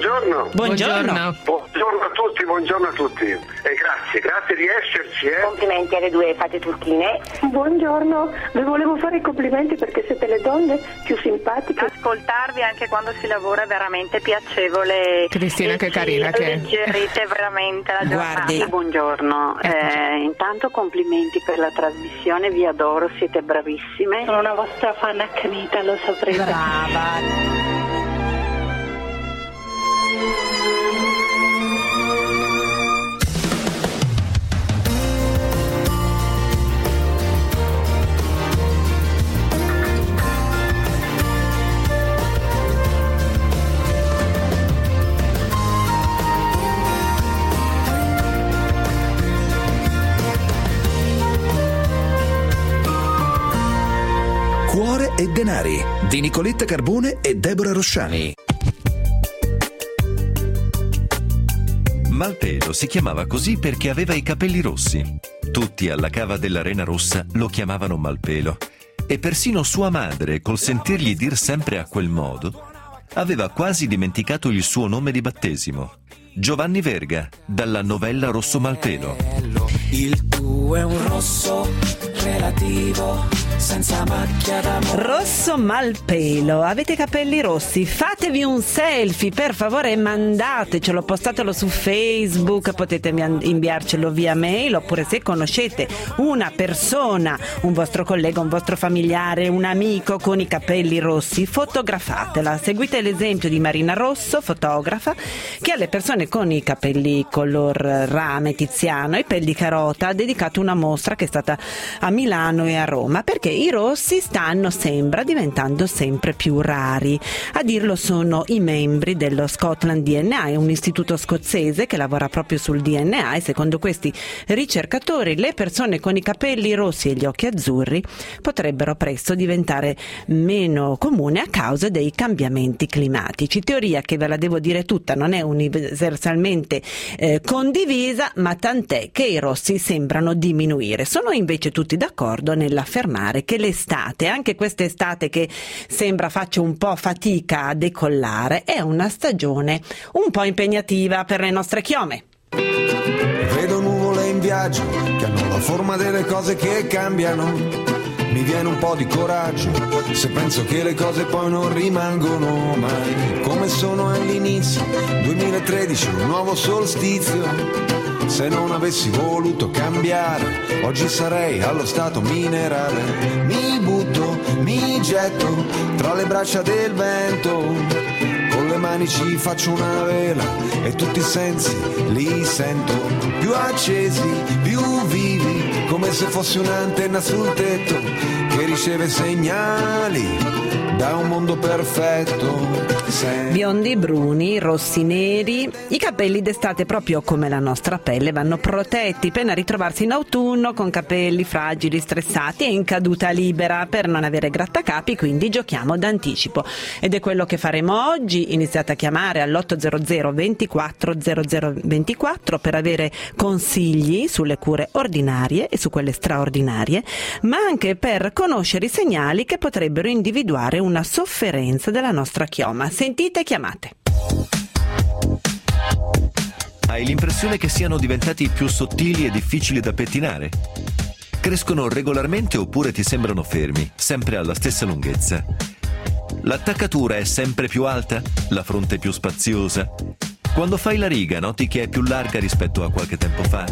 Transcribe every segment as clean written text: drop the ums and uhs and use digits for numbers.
buongiorno. Buongiorno. Buongiorno a tutti. E grazie di esserci. Complimenti alle due fate turchine. Buongiorno, vi volevo fare i complimenti perché siete le donne più simpatiche. Ascoltarvi anche quando si lavora è veramente piacevole. Cristina, che carina che è. Alleggerite veramente la giornata. Guardi. Buongiorno, intanto complimenti per la trasmissione, vi adoro, siete bravissime. Sono una vostra fan accanita, lo saprete. Brava. Cuore e denari di Nicoletta Carbone e Deborah Rosciani. Malpelo si chiamava così perché aveva i capelli rossi. Tutti alla cava della Rena Rossa lo chiamavano Malpelo e persino sua madre, col sentirgli dir sempre a quel modo, aveva quasi dimenticato il suo nome di battesimo. Giovanni Verga, dalla novella Rosso Malpelo. Il tuo è un rosso relativo, senza macchia d'amore. Rosso Malpelo, avete capelli rossi? Fatevi un selfie, per favore, e mandatecelo, postatelo su Facebook, potete inviarcelo via mail, oppure se conoscete una persona, un vostro collega, un vostro familiare, un amico con i capelli rossi, fotografatela. Seguite l'esempio di Marina Rosso, fotografa, che alle persone con i capelli color rame, tiziano e pel di carota ha dedicato una mostra che è stata a Milano e a Roma, perché i rossi sembra diventando sempre più rari. A dirlo sono i membri dello Scotland DNA, un istituto scozzese che lavora proprio sul DNA, e secondo questi ricercatori le persone con i capelli rossi e gli occhi azzurri potrebbero presto diventare meno comune a causa dei cambiamenti climatici. Teoria che, ve la devo dire tutta, non è universalmente condivisa, ma tant'è che i rossi sembrano diminuire. Sono invece tutti d'accordo nell'affermare che l'estate, anche quest'estate che sembra faccia un po' fatica a decollare, è una stagione un po' impegnativa per le nostre chiome. Vedo nuvole in viaggio che hanno la forma delle cose che cambiano. Mi viene un po' di coraggio se penso che le cose poi non rimangono mai come sono all'inizio. 2013, un nuovo solstizio. Se non avessi voluto cambiare, oggi sarei allo stato minerale. Mi butto, mi getto tra le braccia del vento. Con le mani ci faccio una vela e tutti i sensi li sento più accesi, più vivi, come se fossi un'antenna sul tetto che riceve segnali da un mondo perfetto. Biondi, bruni, rossi, neri, i capelli d'estate, proprio come la nostra pelle, vanno protetti per non ritrovarsi in autunno con capelli fragili, stressati e in caduta libera per non avere grattacapi, quindi giochiamo d'anticipo. Ed è quello che faremo oggi. Iniziate a chiamare all'800 24 00 24 per avere consigli sulle cure ordinarie e su quelle straordinarie, ma anche per conoscere i segnali che potrebbero individuare una sofferenza della nostra chioma. Sentite, chiamate. Hai l'impressione che siano diventati più sottili e difficili da pettinare? Crescono regolarmente oppure ti sembrano fermi, sempre alla stessa lunghezza? L'attaccatura è sempre più alta? La fronte più spaziosa? Quando fai la riga noti che è più larga rispetto a qualche tempo fa?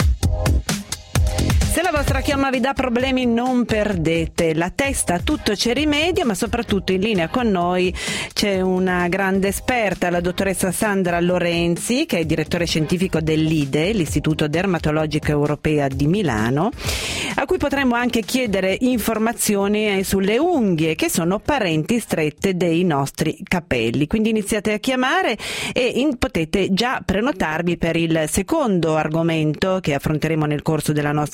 Se la vostra chioma vi dà problemi, non perdete la testa, a tutto c'è rimedio, ma soprattutto in linea con noi c'è una grande esperta, la dottoressa Sandra Lorenzi, che è direttore scientifico dell'IDE, l'Istituto Dermatologico Europea di Milano, a cui potremmo anche chiedere informazioni sulle unghie, che sono parenti strette dei nostri capelli. Quindi iniziate a chiamare e potete già prenotarvi per il secondo argomento che affronteremo nel corso della nostra trasmissione,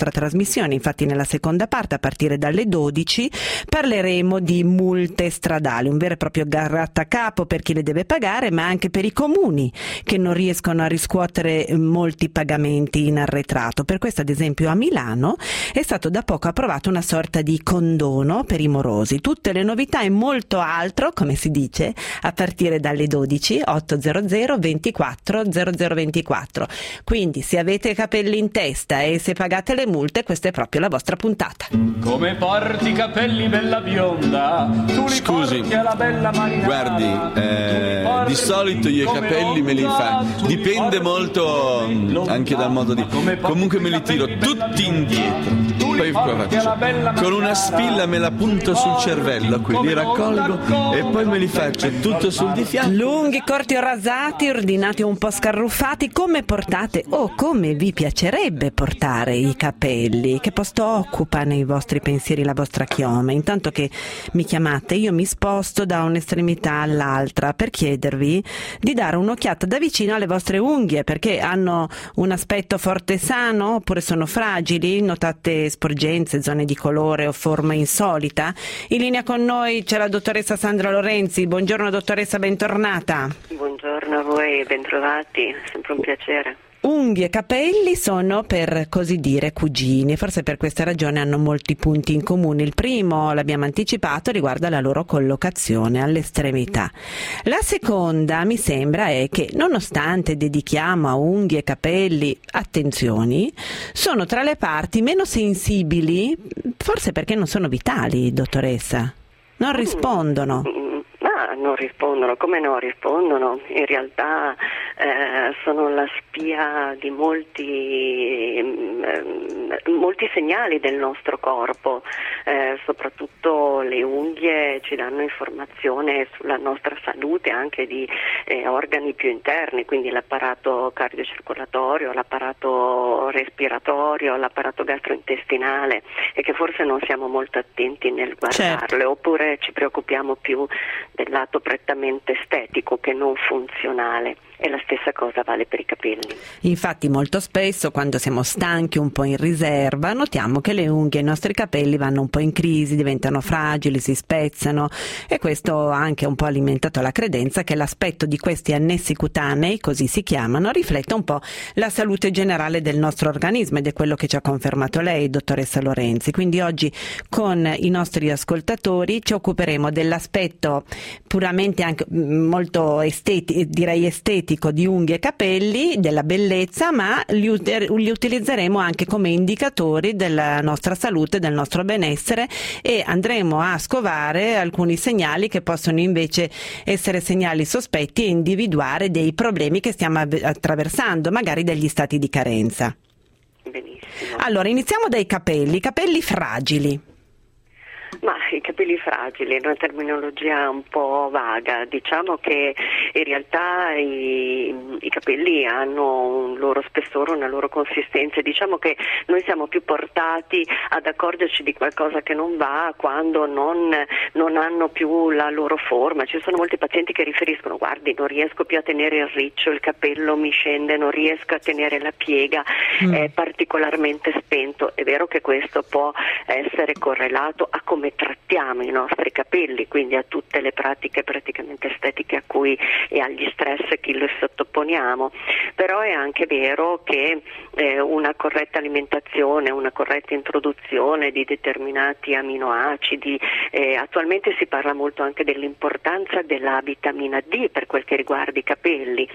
trasmissione. Infatti nella seconda parte, a partire dalle 12, parleremo di multe stradali, un vero e proprio grattacapo per chi le deve pagare, ma anche per i comuni che non riescono a riscuotere molti pagamenti in arretrato. Per questo, ad esempio, a Milano è stato da poco approvato una sorta di condono per i morosi. Tutte le novità e molto altro, come si dice, a partire dalle 12, 800 24 0024. Quindi se avete i capelli in testa e se pagate le multe, questa è proprio la vostra puntata. Come porti i capelli, bella bionda? Tu li Scusi, porti alla bella marinara. guardi, di solito io i capelli me li faccio, dipende molto anche dal modo di... Comunque me li tiro tutti indietro, poi qua faccio con una spilla, me la punto sul cervello, qui li raccolgo e poi me li faccio tutto sul di fianco. Lunghi, corti o rasati, ordinati o un po' scarruffati, come portate o come vi piacerebbe portare i capelli? Che posto occupa nei vostri pensieri la vostra chioma? Intanto che mi chiamate, io mi sposto da un'estremità all'altra per chiedervi di dare un'occhiata da vicino alle vostre unghie, perché hanno un aspetto forte e sano oppure sono fragili? Notate sporgenze, zone di colore o forma insolita? In linea con noi c'è la dottoressa Sandra Lorenzi. Buongiorno dottoressa, bentornata. Buongiorno a voi, bentrovati, sempre un piacere. Unghie e capelli sono, per così dire, cugini. Forse per questa ragione hanno molti punti in comune. Il primo, l'abbiamo anticipato, riguarda la loro collocazione all'estremità. La seconda, mi sembra, è che nonostante dedichiamo a unghie e capelli attenzioni, sono tra le parti meno sensibili, forse perché non sono vitali, dottoressa. Non rispondono. Non rispondono, come no rispondono? In realtà sono la spia di molti segnali del nostro corpo, soprattutto le unghie ci danno informazione sulla nostra salute anche di organi più interni, quindi l'apparato cardiocircolatorio, l'apparato respiratorio, l'apparato gastrointestinale, e che forse non siamo molto attenti nel guardarle, oppure ci preoccupiamo più del lato prettamente estetico che non funzionale. E la stessa cosa vale per i capelli. Infatti molto spesso, quando siamo stanchi, un po' in riserva, notiamo che le unghie e i nostri capelli vanno un po' in crisi, diventano fragili, si spezzano, e questo ha anche un po' alimentato la credenza che l'aspetto di questi annessi cutanei, così si chiamano, rifletta un po' la salute generale del nostro organismo, ed è quello che ci ha confermato lei, dottoressa Lorenzi. Quindi oggi con i nostri ascoltatori ci occuperemo dell'aspetto puramente anche molto estetico di unghie e capelli, della bellezza, ma li utilizzeremo anche come indicatori della nostra salute, del nostro benessere, e andremo a scovare alcuni segnali che possono invece essere segnali sospetti e individuare dei problemi che stiamo attraversando, magari degli stati di carenza. Benissimo. Allora, iniziamo dai capelli fragili. Ma i capelli fragili è una terminologia un po' vaga, diciamo che in realtà i capelli hanno un loro spessore, una loro consistenza, diciamo che noi siamo più portati ad accorgerci di qualcosa che non va quando non hanno più la loro forma. Ci sono molti pazienti che riferiscono: guardi, non riesco più a tenere il riccio, il capello mi scende, non riesco a tenere la piega, è particolarmente spento. È vero che questo può essere correlato a come trattiamo i nostri capelli, quindi a tutte le pratiche praticamente estetiche a cui e agli stress che li sottoponiamo, però è anche vero che una corretta alimentazione, una corretta introduzione di determinati aminoacidi, attualmente si parla molto anche dell'importanza della vitamina D per quel che riguarda i capelli,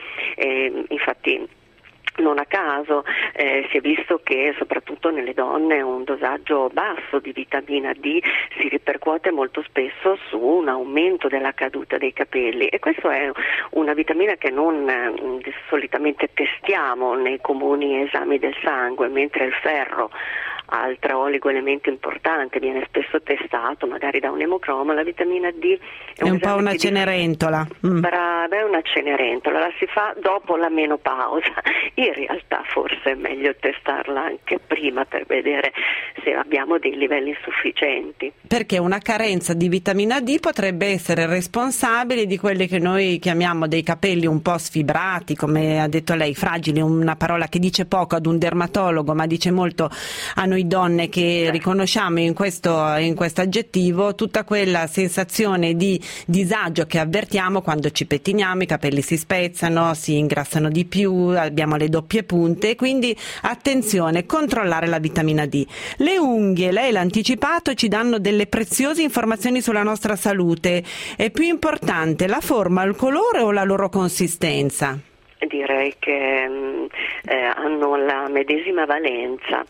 infatti non a caso si è visto che soprattutto nelle donne un dosaggio basso di vitamina D si ripercuote molto spesso su un aumento della caduta dei capelli, e questa è una vitamina che non solitamente testiamo nei comuni esami del sangue, mentre il ferro, altro oligoelemento importante, viene spesso testato magari da un emocromo. La vitamina D è un po' una cenerentola. Brava, è una cenerentola, la si fa dopo la menopausa. In realtà forse è meglio testarla anche prima per vedere se abbiamo dei livelli sufficienti. Perché una carenza di vitamina D potrebbe essere responsabile di quelli che noi chiamiamo dei capelli un po' sfibrati, come ha detto lei, fragili, una parola che dice poco ad un dermatologo ma dice molto a noi noi donne che riconosciamo in questo aggettivo tutta quella sensazione di disagio che avvertiamo quando ci pettiniamo, i capelli si spezzano, si ingrassano di più, abbiamo le doppie punte, quindi attenzione, controllare la vitamina D. Le unghie, lei l'ha anticipato, ci danno delle preziose informazioni sulla nostra salute. È più importante la forma, il colore o la loro consistenza? Direi che hanno la medesima valenza.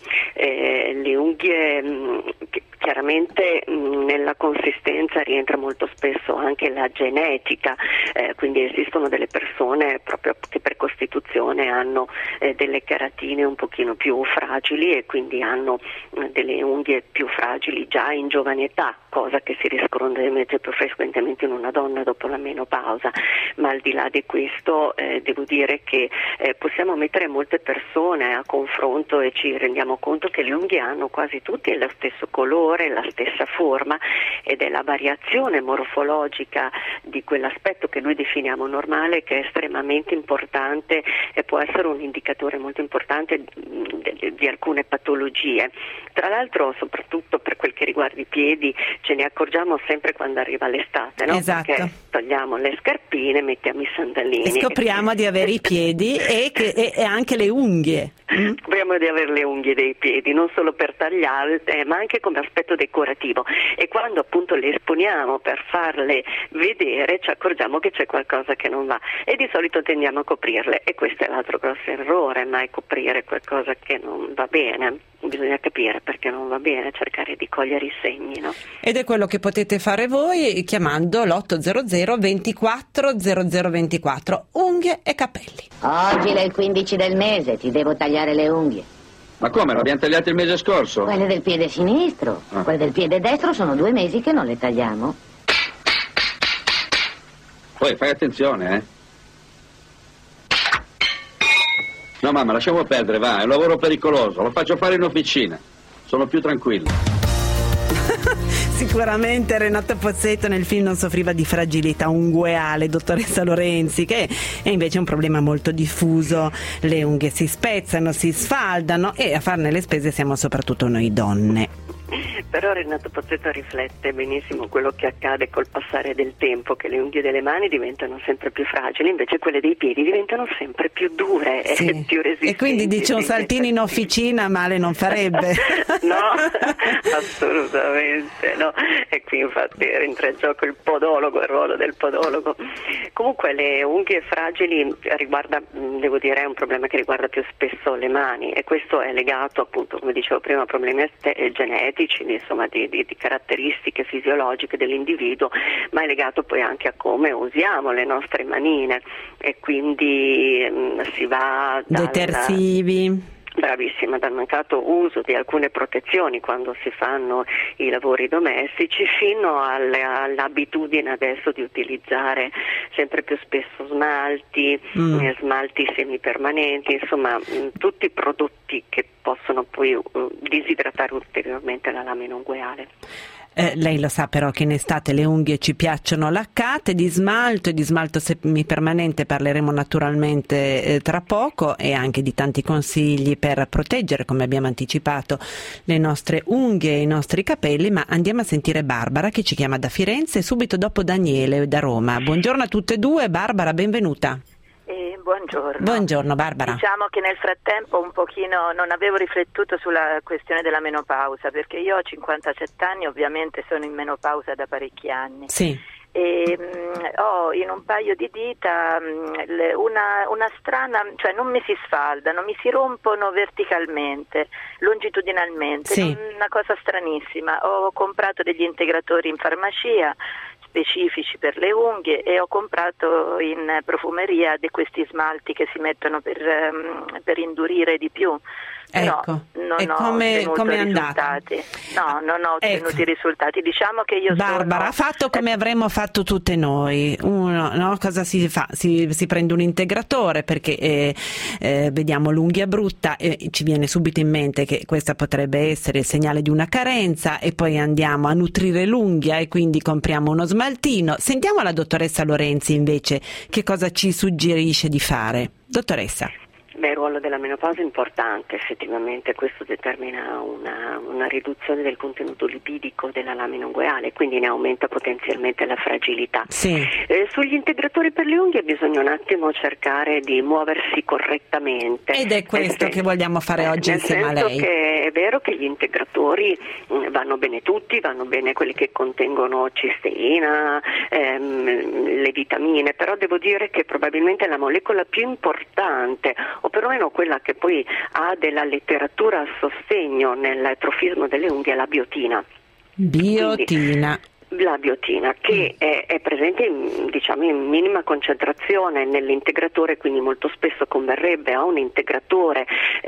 Le unghie chiaramente nella consistenza rientra molto spesso anche la genetica, quindi esistono delle persone proprio che per costituzione hanno delle keratine un pochino più fragili e quindi hanno delle unghie più fragili già in giovane età, cosa che si riscontra invece più frequentemente in una donna dopo la menopausa. Ma al di là di questo devo dire che possiamo mettere molte persone a confronto e ci rendiamo conto che le unghie hanno quasi tutte lo stesso colore, la stessa forma, ed è la variazione morfologica di quell'aspetto che noi definiamo normale che è estremamente importante e può essere un indicatore molto importante di alcune patologie. Tra l'altro, soprattutto per quel che riguarda i piedi, ce ne accorgiamo sempre quando arriva l'estate, no? Esatto. Perché togliamo le scarpine, mettiamo i sandalini e scopriamo di avere i piedi e anche le unghie. Scopriamo di avere le unghie dei piedi, non solo per tagliare, ma anche come aspetto decorativo, e quando appunto le esponiamo per farle vedere ci accorgiamo che c'è qualcosa che non va e di solito tendiamo a coprirle, e questo è l'altro grosso errore, mai coprire qualcosa che non va bene. Bisogna capire perché non va bene, cercare di cogliere i segni, no? Ed è quello che potete fare voi chiamando l'800 24 0024, unghie e capelli. Oggi è il 15 del mese, ti devo tagliare le unghie. Ma come, le abbiamo tagliate il mese scorso? Quelle del piede sinistro, quelle del piede destro sono 2 mesi che non le tagliamo. Poi fai attenzione, eh? No mamma, lasciamo perdere, va, è un lavoro pericoloso, lo faccio fare in officina, sono più tranquillo. Sicuramente Renato Pozzetto nel film non soffriva di fragilità ungueale, dottoressa Lorenzi, che è invece un problema molto diffuso. Le unghie si spezzano, si sfaldano e a farne le spese siamo soprattutto noi donne. Però Renato Pozzetto riflette benissimo quello che accade col passare del tempo, che le unghie delle mani diventano sempre più fragili, invece quelle dei piedi diventano sempre più dure e più resistenti. E quindi dice un saltino in officina male non farebbe. No, assolutamente no. E qui infatti entra in gioco il podologo, il ruolo del podologo. Comunque le unghie fragili riguarda, devo dire, è un problema che riguarda più spesso le mani, e questo è legato appunto, come dicevo prima, a problemi genetici, insomma di caratteristiche fisiologiche dell'individuo, ma è legato poi anche a come usiamo le nostre manine, e quindi si va detersivi. Bravissima, dal mancato uso di alcune protezioni quando si fanno i lavori domestici fino all'abitudine adesso di utilizzare sempre più spesso smalti, smalti semipermanenti, insomma tutti i prodotti che possono poi disidratare ulteriormente la lamina ungueale. Lei lo sa però che in estate le unghie ci piacciono laccate, di smalto semipermanente parleremo naturalmente tra poco, e anche di tanti consigli per proteggere, come abbiamo anticipato, le nostre unghie e i nostri capelli. Ma andiamo a sentire Barbara che ci chiama da Firenze, subito dopo Daniele da Roma. Buongiorno a tutte e due. Barbara, benvenuta. Buongiorno. Buongiorno Barbara. Diciamo che nel frattempo un pochino non avevo riflettuto sulla questione della menopausa, perché io ho 57 anni, ovviamente sono in menopausa da parecchi anni. Sì. E ho in un paio di dita una strana, cioè non mi si sfaldano, mi si rompono verticalmente, longitudinalmente, sì. Una cosa stranissima. Ho comprato degli integratori in farmacia specifici per le unghie e ho comprato in profumeria questi smalti che si mettono per indurire di più. Però ecco, non e ho come è andata? No, non ho ottenuto i risultati. Diciamo che io Barbara ha fatto come avremmo fatto tutte noi. Cosa si fa? Si prende un integratore perché vediamo l'unghia brutta e ci viene subito in mente che questa potrebbe essere il segnale di una carenza, e poi andiamo a nutrire l'unghia e quindi compriamo uno smaltino. Sentiamo la dottoressa Lorenzi invece che cosa ci suggerisce di fare. Dottoressa. Il ruolo della menopausa è importante, effettivamente questo determina una riduzione del contenuto lipidico della lamina ungueale, quindi ne aumenta potenzialmente la fragilità. Sì. Sugli integratori per le unghie bisogna un attimo cercare di muoversi correttamente. Ed è questo che vogliamo fare oggi insieme a lei. Nel senso che è vero che gli integratori vanno bene tutti, vanno bene quelli che contengono cisteina, le vitamine, però devo dire che probabilmente la molecola più importante, o perlomeno quella che poi ha della letteratura a sostegno nell'atrofismo delle unghie, è la biotina. La biotina, che è presente in minima concentrazione nell'integratore, quindi molto spesso converrebbe a un integratore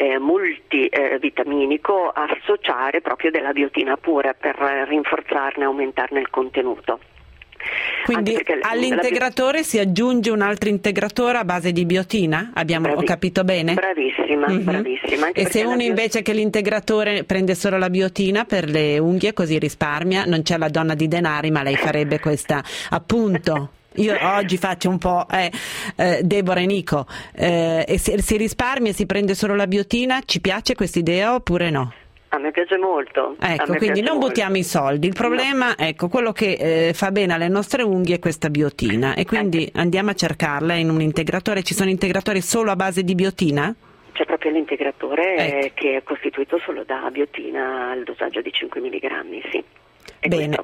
multivitaminico associare proprio della biotina pura per rinforzarne e aumentarne il contenuto. Quindi all'integratore si aggiunge un altro integratore a base di biotina? Ho capito bene? Bravissima, bravissima. E se uno invece che l'integratore prende solo la biotina per le unghie, così risparmia, non c'è la donna di denari, ma lei farebbe questa, appunto. Io oggi faccio un po' Deborah e Nico, e se si risparmia e si prende solo la biotina, ci piace questa idea oppure no? A me piace molto. Ecco, quindi non buttiamo i soldi. Il problema, ecco, quello che fa bene alle nostre unghie è questa biotina, e quindi andiamo a cercarla in un integratore. Ci sono integratori solo a base di biotina? C'è proprio l'integratore che è costituito solo da biotina al dosaggio di 5 mg, sì. Bene.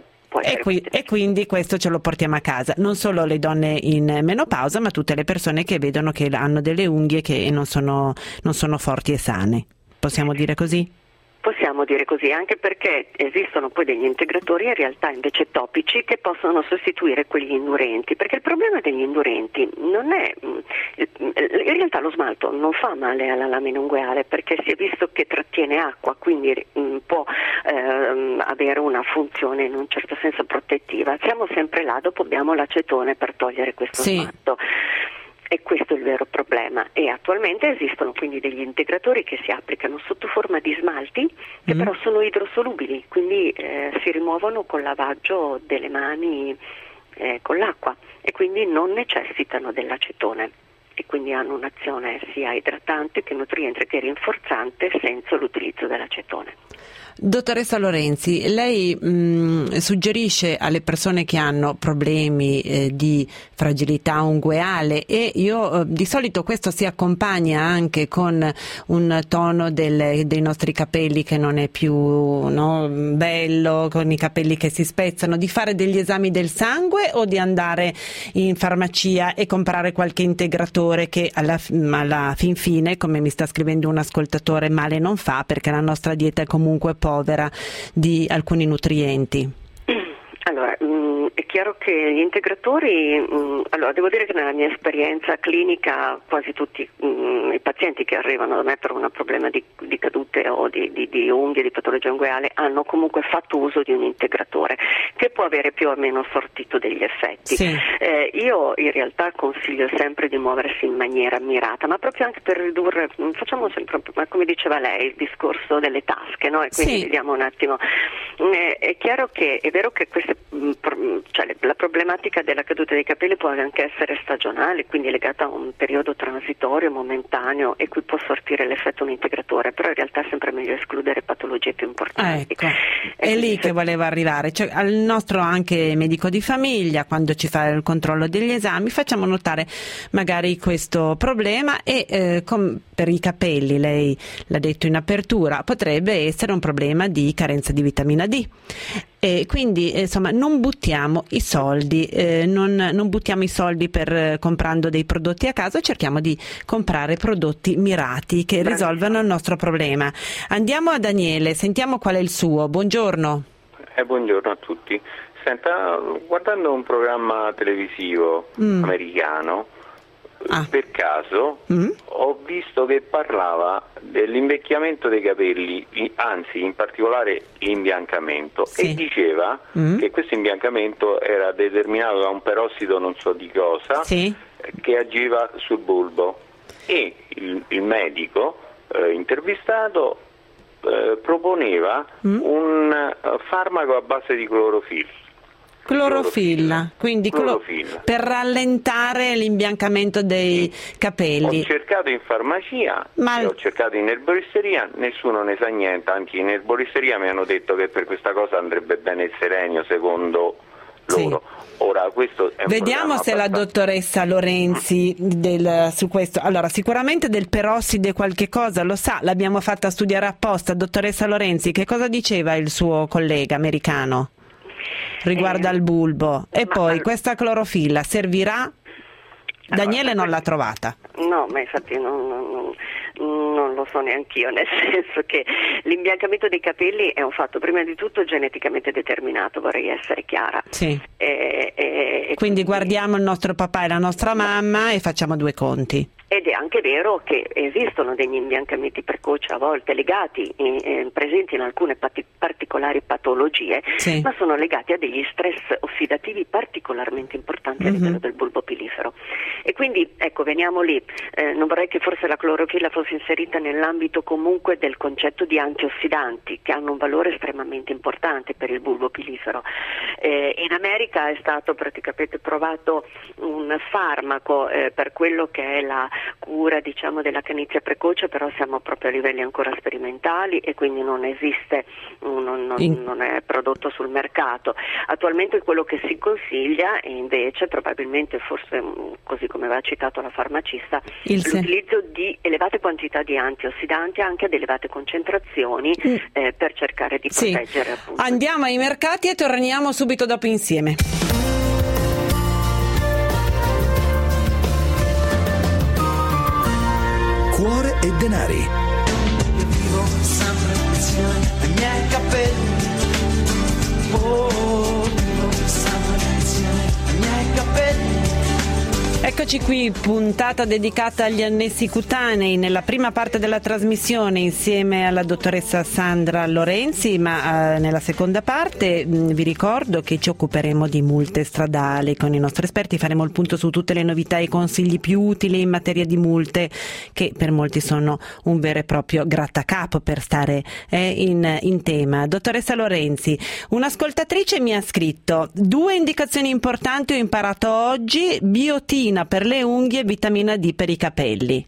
E quindi questo ce lo portiamo a casa, non solo le donne in menopausa, ma tutte le persone che vedono che hanno delle unghie che non sono forti e sane. Possiamo dire così? Possiamo dire così, anche perché esistono poi degli integratori in realtà invece topici che possono sostituire quegli indurenti, perché il problema degli indurenti non è, in realtà lo smalto non fa male alla lamina ungueale perché si è visto che trattiene acqua, quindi può avere una funzione in un certo senso protettiva. Siamo sempre là, dopo abbiamo l'acetone per togliere questo smalto. E questo è il vero problema, e attualmente esistono quindi degli integratori che si applicano sotto forma di smalti che però sono idrosolubili, quindi si rimuovono col lavaggio delle mani con l'acqua e quindi non necessitano dell'acetone e quindi hanno un'azione sia idratante che nutriente che rinforzante senza l'utilizzo dell'acetone. Dottoressa Lorenzi, lei suggerisce alle persone che hanno problemi di fragilità ungueale, e io di solito questo si accompagna anche con un tono dei nostri capelli che non è più bello, con i capelli che si spezzano, di fare degli esami del sangue o di andare in farmacia e comprare qualche integratore che alla fin fine, come mi sta scrivendo un ascoltatore, male non fa, perché la nostra dieta è comunque povera di alcuni nutrienti? Allora, è chiaro che gli integratori, devo dire che nella mia esperienza clinica quasi tutti i pazienti che arrivano da me per un problema di cadute o di unghie, di patologia ungueale, hanno comunque fatto uso di un integratore che può avere più o meno sortito degli effetti. Sì. Io in realtà consiglio sempre di muoversi in maniera mirata, ma proprio anche per ridurre, facciamo sempre, come diceva lei, il discorso delle tasche, no? E quindi vediamo un attimo. È chiaro che è vero che la problematica della caduta dei capelli può anche essere stagionale, quindi legata a un periodo transitorio, momentaneo, e qui può sortire l'effetto un integratore, però in realtà è sempre meglio escludere patologie più importanti. Ecco, è lì che volevo arrivare, cioè al nostro anche medico di famiglia, quando ci fa il controllo degli esami, facciamo notare magari questo problema, e per i capelli, lei l'ha detto in apertura, potrebbe essere un problema di carenza di vitamina D. E quindi insomma non buttiamo i soldi, non buttiamo i soldi per comprando dei prodotti a caso, cerchiamo di comprare prodotti mirati che risolvano il nostro problema. Andiamo a Daniele, sentiamo qual è il suo. Buongiorno. Buongiorno a tutti. Senta, guardando un programma televisivo americano, per caso ho visto che parlava dell'invecchiamento dei capelli, anzi in particolare l'imbiancamento, e diceva che questo imbiancamento era determinato da un perossido non so di cosa che agiva sul bulbo, e il medico intervistato proponeva un farmaco a base di clorofilla. Clorofilla, quindi Clorofilla. per rallentare l'imbiancamento dei capelli. Ho cercato in farmacia, ho cercato in erboristeria, nessuno ne sa niente, anche in erboristeria mi hanno detto che per questa cosa andrebbe bene il selenio, secondo loro. Ora, questo è un Vediamo se la dottoressa Lorenzi su questo. Allora, sicuramente del perosside qualche cosa lo sa, l'abbiamo fatta studiare apposta. Dottoressa Lorenzi, che cosa diceva il suo collega americano riguardo al bulbo? E poi questa clorofilla servirà? Daniele non l'ha trovata. No, ma infatti non lo so neanch'io, nel senso che l'imbiancamento dei capelli è un fatto prima di tutto geneticamente determinato, vorrei essere chiara. Sì. Quindi guardiamo il nostro papà e la nostra mamma e facciamo due conti. Ed è anche vero che esistono degli imbiancamenti precoci a volte legati, presenti in alcune particolari patologie, ma sono legati a degli stress ossidativi particolarmente importanti a livello del bulbo pilifero. E quindi, ecco, veniamo lì. Non vorrei che forse la clorofilla fosse inserita nell'ambito comunque del concetto di antiossidanti, che hanno un valore estremamente importante per il bulbo pilifero. In America è stato praticamente provato un farmaco per quello che è la cura, diciamo, della canizia precoce, però siamo proprio a livelli ancora sperimentali e quindi non esiste, non è prodotto sul mercato. Attualmente quello che si consiglia è invece, probabilmente forse così come aveva citato la farmacista, l'utilizzo di elevate quantità di antiossidanti anche ad elevate concentrazioni per cercare di proteggere appunto. Andiamo ai mercati e torniamo subito dopo insieme. Cuore e denari. Io vivo sempre insieme ai miei capelli. Vivo sempre insieme ai miei capelli. Eccoci qui, puntata dedicata agli annessi cutanei, nella prima parte della trasmissione insieme alla dottoressa Sandra Lorenzi, ma nella seconda parte vi ricordo che ci occuperemo di multe stradali con i nostri esperti, faremo il punto su tutte le novità e i consigli più utili in materia di multe che per molti sono un vero e proprio grattacapo per stare in tema. Dottoressa Lorenzi, un'ascoltatrice mi ha scritto: 2 indicazioni importanti ho imparato oggi: biotina per le unghie e vitamina D per i capelli.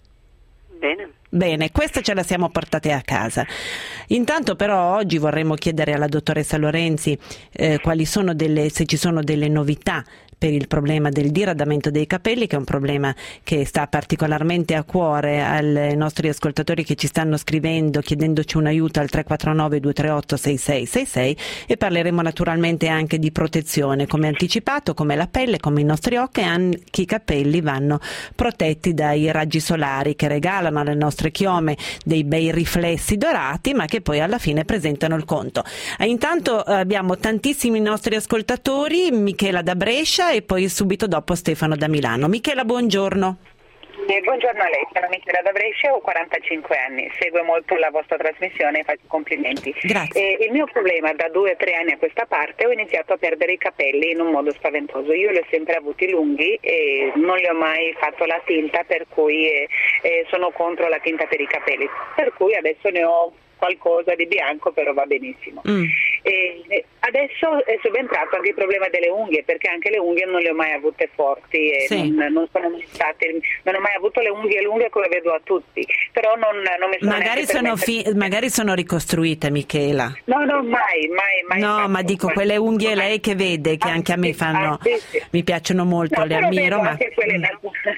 Bene, queste ce la siamo portate a casa. Intanto però oggi vorremmo chiedere alla dottoressa Lorenzi quali sono se ci sono delle novità per il problema del diradamento dei capelli, che è un problema che sta particolarmente a cuore ai nostri ascoltatori che ci stanno scrivendo chiedendoci un aiuto al 349 238 6666, e parleremo naturalmente anche di protezione, come anticipato, come la pelle, come i nostri occhi, e anche i capelli vanno protetti dai raggi solari che regalano alle nostre chiome dei bei riflessi dorati, ma che poi alla fine presentano il conto. Intanto abbiamo tantissimi nostri ascoltatori, Michela da Brescia e poi subito dopo Stefano da Milano. Michela, buongiorno. Buongiorno a lei, sono Michela da Brescia, ho 45 anni, seguo molto la vostra trasmissione e faccio complimenti. Grazie. Il mio problema da 2 o 3 anni a questa parte, ho iniziato a perdere i capelli in un modo spaventoso. Io li ho sempre avuti lunghi e non li ho mai fatto la tinta, per cui sono contro la tinta per i capelli, per cui adesso ne ho qualcosa di bianco, però va benissimo. E adesso è subentrato anche il problema delle unghie, perché anche le unghie non le ho mai avute forti e non sono mai state, non ho mai avuto le unghie lunghe come vedo a tutti, però non mi sono magari sono ricostruite, Michela. No, mai. No, ma dico quelle unghie lei che vede, che anche a me fanno, mi piacciono molto, le ammiro, ma anche quelle li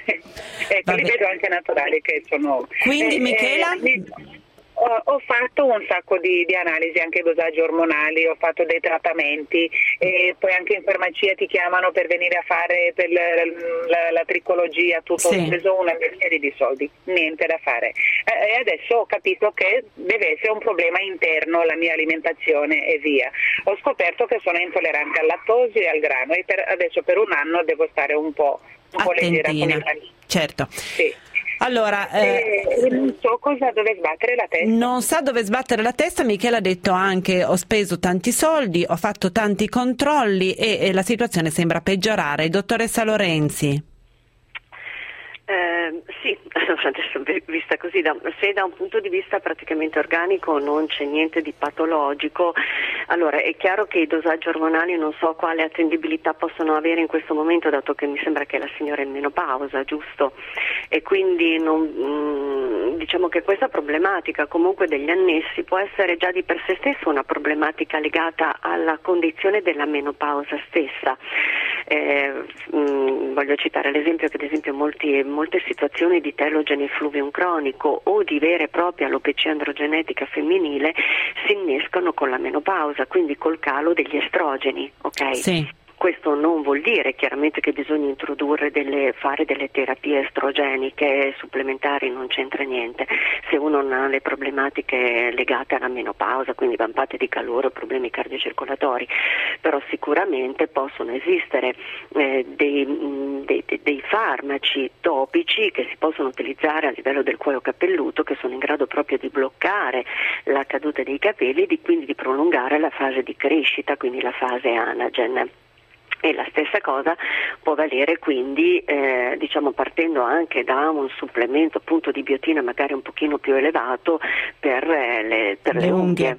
vedo anche naturali che sono. Quindi Michela ho fatto un sacco di analisi, anche dosaggi ormonali, ho fatto dei trattamenti e poi anche in farmacia ti chiamano per venire a fare per la tricologia, tutto, ho speso una miriade di soldi, niente da fare. E adesso ho capito che deve essere un problema interno la mia alimentazione e via. Ho scoperto che sono intollerante al lattosio e al grano e adesso per un anno devo stare un po' leggera con il certo. Sì. Allora, non so dove sbattere la testa. Non sa dove sbattere la testa. Michela ha detto anche: ho speso tanti soldi, ho fatto tanti controlli e la situazione sembra peggiorare. Dottoressa Lorenzi. Sì, adesso vista così, se da un punto di vista praticamente organico non c'è niente di patologico, allora è chiaro che i dosaggi ormonali non so quale attendibilità possono avere in questo momento, dato che mi sembra che la signora è in menopausa, giusto? E quindi diciamo che questa problematica comunque degli annessi può essere già di per sé stesso una problematica legata alla condizione della menopausa stessa. Voglio citare l'esempio che ad esempio molte situazioni di telogene fluvium cronico o di vera e propria alopecia androgenetica femminile si innescano con la menopausa, quindi col calo degli estrogeni, ok? Sì. Questo non vuol dire chiaramente che bisogna fare delle terapie estrogeniche supplementari, non c'entra niente. Se uno non ha le problematiche legate alla menopausa, quindi vampate di calore o problemi cardiocircolatori, però sicuramente possono esistere dei farmaci topici che si possono utilizzare a livello del cuoio capelluto, che sono in grado proprio di bloccare la caduta dei capelli e quindi di prolungare la fase di crescita, quindi la fase anagen. E la stessa cosa può valere quindi diciamo partendo anche da un supplemento appunto di biotina magari un pochino più elevato per le unghie.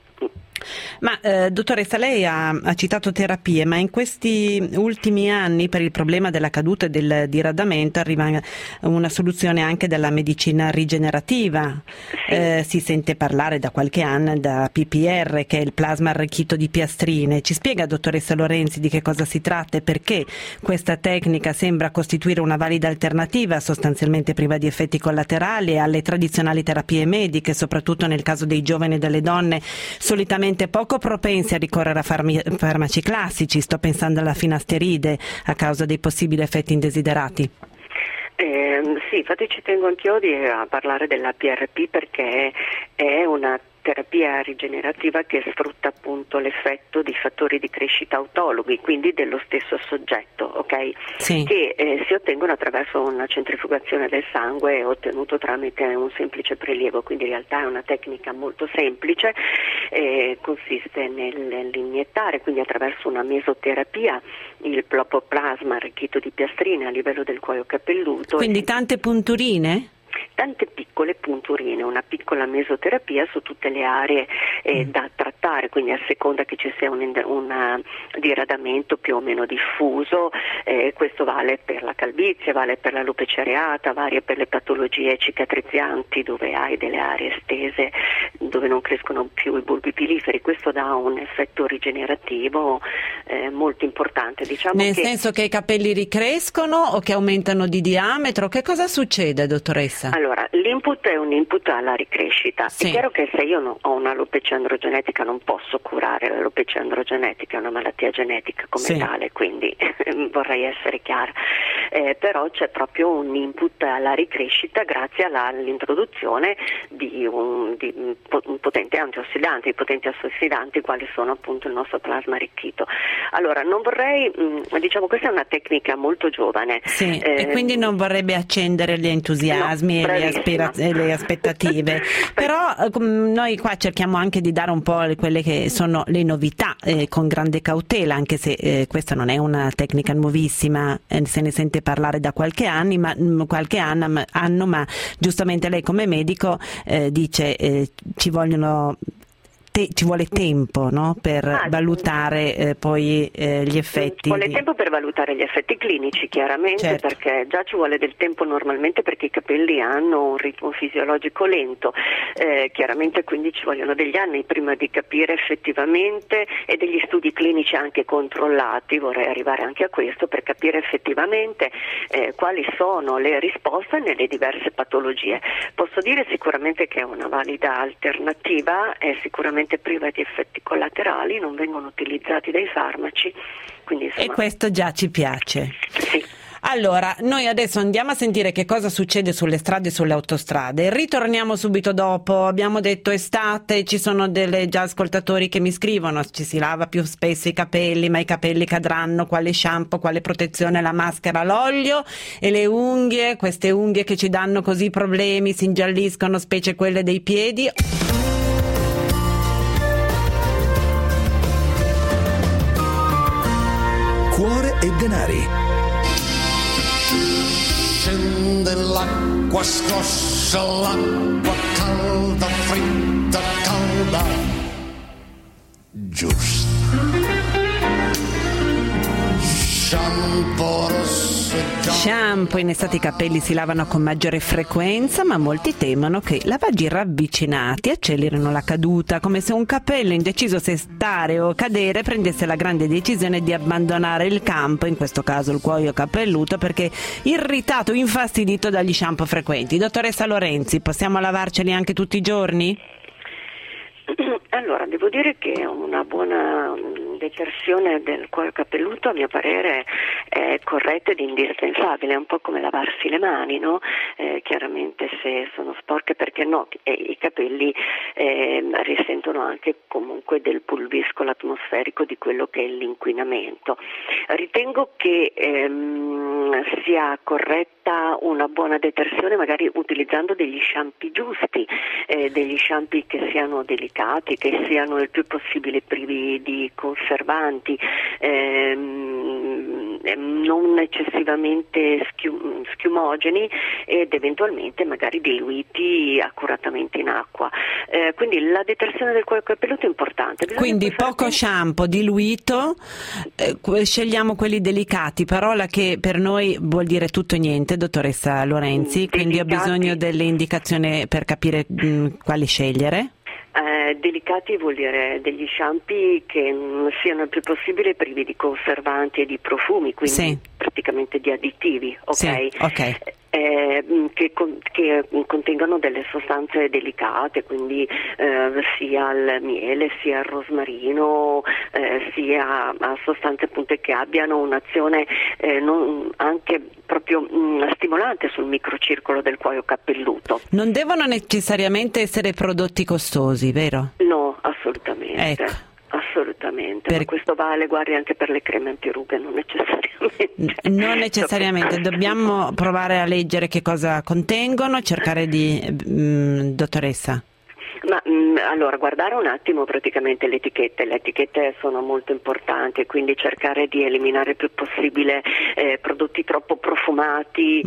Ma dottoressa, lei ha citato terapie, ma in questi ultimi anni per il problema della caduta e del diradamento arriva una soluzione anche della medicina rigenerativa. Sì. Si sente parlare da qualche anno da PPR, che è il plasma arricchito di piastrine. Ci spiega, dottoressa Lorenzi, di che cosa si tratta e perché questa tecnica sembra costituire una valida alternativa, sostanzialmente priva di effetti collaterali, alle tradizionali terapie mediche, soprattutto nel caso dei giovani e delle donne solitamente poco propensi a ricorrere a farmaci classici. Sto pensando alla finasteride a causa dei possibili effetti indesiderati. Sì, infatti ci tengo anch'io a parlare della PRP perché è una terapia rigenerativa che sfrutta appunto l'effetto di fattori di crescita autologhi, quindi dello stesso soggetto, ok? Sì. Che si ottengono attraverso una centrifugazione del sangue ottenuto tramite un semplice prelievo, quindi in realtà è una tecnica molto semplice, consiste nell'iniettare, quindi attraverso una mesoterapia, il plasma arricchito di piastrine a livello del cuoio capelluto. Quindi tante punturine? Tante piccole punturine, una piccola mesoterapia su tutte le aree da trattare, quindi a seconda che ci sia un diradamento più o meno diffuso, questo vale per la calvizie, vale per l'alopecia areata, vale per le patologie cicatrizianti dove hai delle aree estese dove non crescono più i bulbi piliferi. Questo dà un effetto rigenerativo molto importante. Nel senso che i capelli ricrescono o che aumentano di diametro? Che cosa succede, dottoressa? Allora, l'input è un input alla ricrescita. Sì. È chiaro che se io ho un'alopecia androgenetica non posso curare l'alopecia androgenetica, è una malattia genetica come tale, quindi vorrei essere chiara. Però c'è proprio un input alla ricrescita grazie all'introduzione di un potente antiossidanti, i potenti antiossidanti quali sono appunto il nostro plasma arricchito. Allora, non vorrei, diciamo, questa è una tecnica molto giovane. Sì, e quindi non vorrebbe accendere gli entusiasmi e le aspettative. Però noi qua cerchiamo anche di dare un po' quelle che sono le novità con grande cautela, anche se questa non è una tecnica nuovissima, se ne sente parlare da qualche anno, ma giustamente lei come medico dice ci vuole tempo, no? Per valutare poi gli effetti. Ci vuole tempo per valutare gli effetti clinici, chiaramente, certo. Perché già ci vuole del tempo normalmente perché i capelli hanno un ritmo fisiologico lento, chiaramente quindi ci vogliono degli anni prima di capire effettivamente e degli studi clinici anche controllati, vorrei arrivare anche a questo, per capire effettivamente quali sono le risposte nelle diverse patologie. Posso dire sicuramente che è una valida alternativa, è sicuramente priva di effetti collaterali, non vengono utilizzati dai farmaci, quindi insomma... E questo già ci piace. Sì. Allora, noi adesso andiamo a sentire che cosa succede sulle strade e sulle autostrade. Ritorniamo subito dopo. Abbiamo detto estate, ci sono già ascoltatori che mi scrivono: ci si lava più spesso i capelli, ma i capelli cadranno, quale shampoo, quale protezione, la maschera, l'olio, e le unghie, queste unghie che ci danno così problemi, si ingialliscono, specie quelle dei piedi. Cuore e denari. dell'acqua scoscia, l'acqua calda, fritta, calda, giusta. Shampoo, in estate i capelli si lavano con maggiore frequenza, ma molti temono che lavaggi ravvicinati accelerino la caduta, come se un capello indeciso se stare o cadere prendesse la grande decisione di abbandonare il campo, in questo caso il cuoio capelluto, perché irritato, infastidito dagli shampoo frequenti. Dottoressa Lorenzi, possiamo lavarceli anche tutti i giorni? Allora, devo dire che una buona detersione del cuoio capelluto, a mio parere, è corretta ed indispensabile, è un po' come lavarsi le mani, no? Chiaramente se sono sporche, perché no? I capelli risentono anche comunque del pulviscolo atmosferico, di quello che è l'inquinamento. Ritengo che sia corretta una buona detersione magari utilizzando degli shampoo giusti, degli shampoo che siano delicati, che siano il più possibile privi di conservanti, non eccessivamente schiumogeni ed eventualmente magari diluiti accuratamente in acqua. Quindi la detersione del cuoio capelluto è importante. Quindi poco shampoo diluito, scegliamo quelli delicati, parola che per noi vuol dire tutto e niente, dottoressa Lorenzi, quindi ho bisogno delle indicazioni per capire quali scegliere. Delicati vuol dire degli shampoo che siano il più possibile privi di conservanti e di profumi, quindi praticamente di additivi, ok? Sì, okay. Che contengano delle sostanze delicate, quindi sia il miele, sia il rosmarino, sia sostanze appunto che abbiano un'azione anche proprio stimolante sul microcircolo del cuoio capelluto. Non devono necessariamente essere prodotti costosi, vero? No, assolutamente. Ecco. Assolutamente, ma questo vale, guardi, anche per le creme antirughe, non necessariamente. Non necessariamente, dobbiamo provare a leggere che cosa contengono, cercare di... dottoressa. Ma allora, guardare un attimo praticamente le etichette sono molto importanti, quindi cercare di eliminare il più possibile prodotti troppo profumati,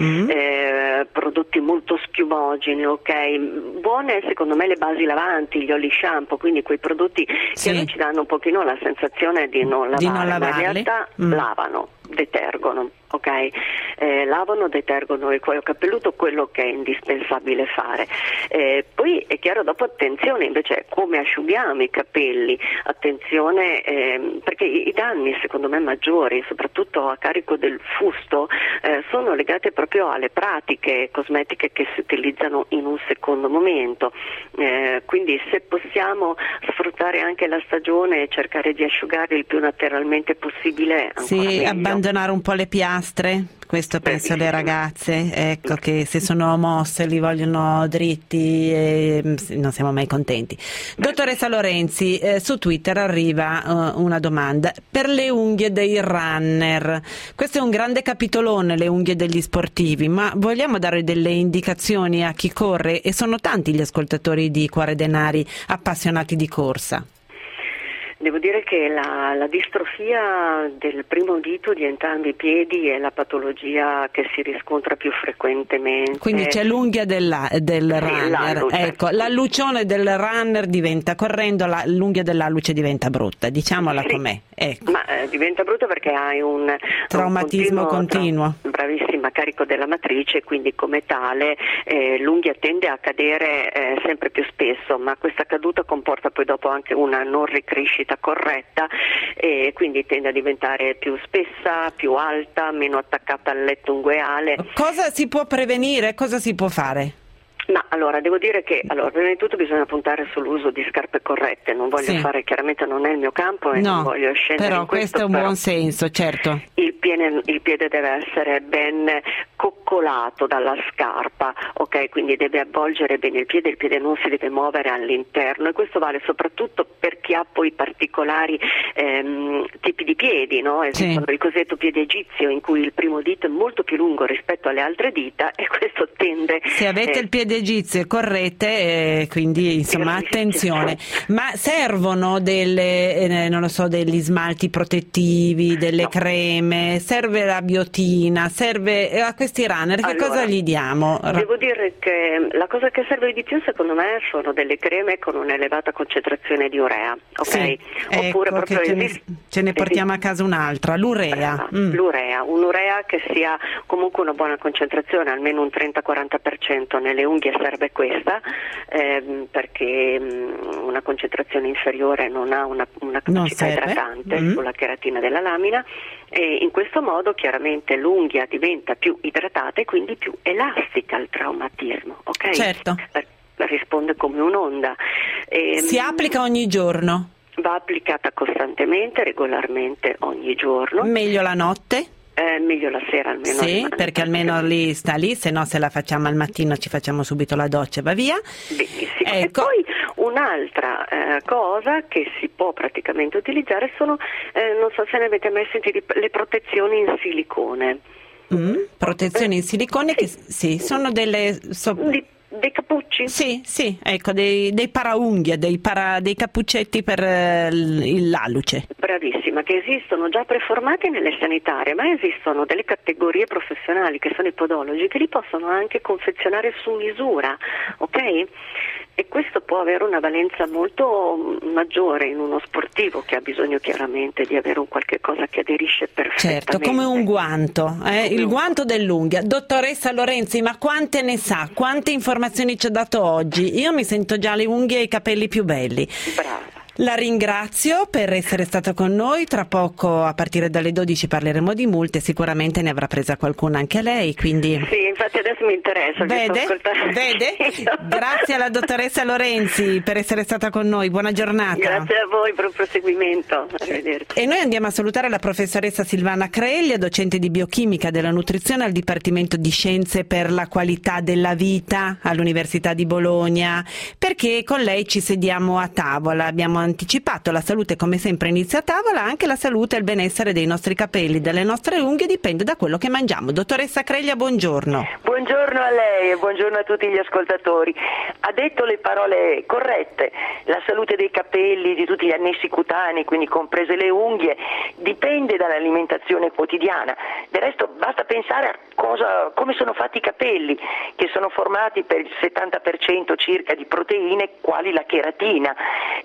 prodotti molto schiumogeni, ok? Buone secondo me le basi lavanti, gli oli shampoo, quindi quei prodotti che noi ci danno un pochino la sensazione di non lavare, ma in realtà lavano, detergono. Ok, lavano, detergono il cuoio capelluto, quello che è indispensabile fare. Poi è chiaro, dopo attenzione invece come asciughiamo i capelli, attenzione perché i danni secondo me maggiori, soprattutto a carico del fusto, sono legati proprio alle pratiche cosmetiche che si utilizzano in un secondo momento. Quindi se possiamo sfruttare anche la stagione e cercare di asciugarli il più naturalmente possibile, ancora meglio. Abbandonare un po' le piastre, questo penso alle ragazze, ecco, che se sono mosse li vogliono dritti e non siamo mai contenti. Dottoressa Lorenzi, su Twitter arriva una domanda per le unghie dei runner. Questo è un grande capitolone, le unghie degli sportivi, ma vogliamo dare delle indicazioni a chi corre, e sono tanti gli ascoltatori di Cuore Denari appassionati di corsa. Devo dire che la distrofia del primo dito di entrambi i piedi è la patologia che si riscontra più frequentemente. Quindi c'è l'unghia del runner, ecco, l'allucione del runner diventa, correndo l'unghia dell'alluce diventa brutta, diciamola com'è. Ecco. Ma diventa brutta perché hai un traumatismo continuo. Bravissima, carico della matrice, quindi come tale l'unghia tende a cadere sempre più spesso, ma questa caduta comporta poi dopo anche una non ricrescita corretta e quindi tende a diventare più spessa, più alta, meno attaccata al letto ungueale. Cosa si può prevenire? Cosa si può fare? Ma allora, devo dire che prima di tutto bisogna puntare sull'uso di scarpe corrette, non voglio fare, chiaramente non è il mio campo e non voglio scendere però in questo è un buon senso, certo. Il piede deve essere ben coccolato dalla scarpa, ok? Quindi deve avvolgere bene il piede non si deve muovere all'interno, e questo vale soprattutto per chi ha poi particolari tipi di piedi, no? Esistono il cosiddetto piede egizio, in cui il primo dito è molto più lungo rispetto alle altre dita, e questo tende... Se avete il piede egizio notizie corrette, quindi insomma attenzione. Ma servono delle, non lo so, degli smalti protettivi, delle creme, serve la biotina, serve a questi runner che cosa gli diamo? Devo dire che la cosa che serve di più secondo me sono delle creme con un'elevata concentrazione di urea, ok? Sì, Oppure ecco, proprio ce ne portiamo a casa un'altra, l'urea. L'urea, un'urea che sia comunque una buona concentrazione, almeno un 30-40%. Nelle unghie serve questa, perché una concentrazione inferiore non ha una capacità idratante sulla cheratina della lamina, e in questo modo chiaramente l'unghia diventa più idratata e quindi più elastica al traumatismo, ok? Certo. Risponde come un'onda. Si applica ogni giorno? Va applicata costantemente, regolarmente, ogni giorno. Meglio la notte? Meglio la sera almeno. Sì, perché almeno lì sta lì, se no se la facciamo al mattino ci facciamo subito la doccia e va via. Benissimo. Ecco. E poi un'altra cosa che si può praticamente utilizzare sono, non so se ne avete mai sentito, le protezioni in silicone. Protezioni in silicone che sono delle... Dei cappucci? Sì, ecco, dei paraunghie, dei cappuccetti per l'alluce. Bravissima, che esistono già preformati nelle sanitarie, ma esistono delle categorie professionali che sono i podologi che li possono anche confezionare su misura, ok? E questo può avere una valenza molto maggiore in uno sportivo che ha bisogno chiaramente di avere un qualche cosa che aderisce perfettamente. Certo, come un guanto, il guanto dell'unghia. Dottoressa Lorenzi, ma quante ne sa? Quante informazioni ci ha dato oggi? Io mi sento già le unghie e i capelli più belli. Brava. La ringrazio per essere stata con noi. Tra poco, a partire dalle 12, parleremo di multe. Sicuramente ne avrà presa qualcuna anche lei, quindi... Sì, infatti adesso mi interessa. Vede? Grazie alla dottoressa Lorenzi per essere stata con noi. Buona giornata. Grazie a voi per il proseguimento. Arrivederci. E noi andiamo a salutare la professoressa Silvana Creglia, docente di biochimica della nutrizione al Dipartimento di Scienze per la Qualità della Vita all'Università di Bologna, perché con lei ci sediamo a tavola. Abbiamo anticipato, la salute come sempre inizia a tavola, anche la salute e il benessere dei nostri capelli, delle nostre unghie dipende da quello che mangiamo. Dottoressa Creglia, buongiorno. Buongiorno a lei e buongiorno a tutti gli ascoltatori. Ha detto le parole corrette, la salute dei capelli, di tutti gli annessi cutanei, quindi comprese le unghie, dipende dall'alimentazione quotidiana. Del resto basta pensare a come sono fatti i capelli, che sono formati per il 70% circa di proteine quali la cheratina,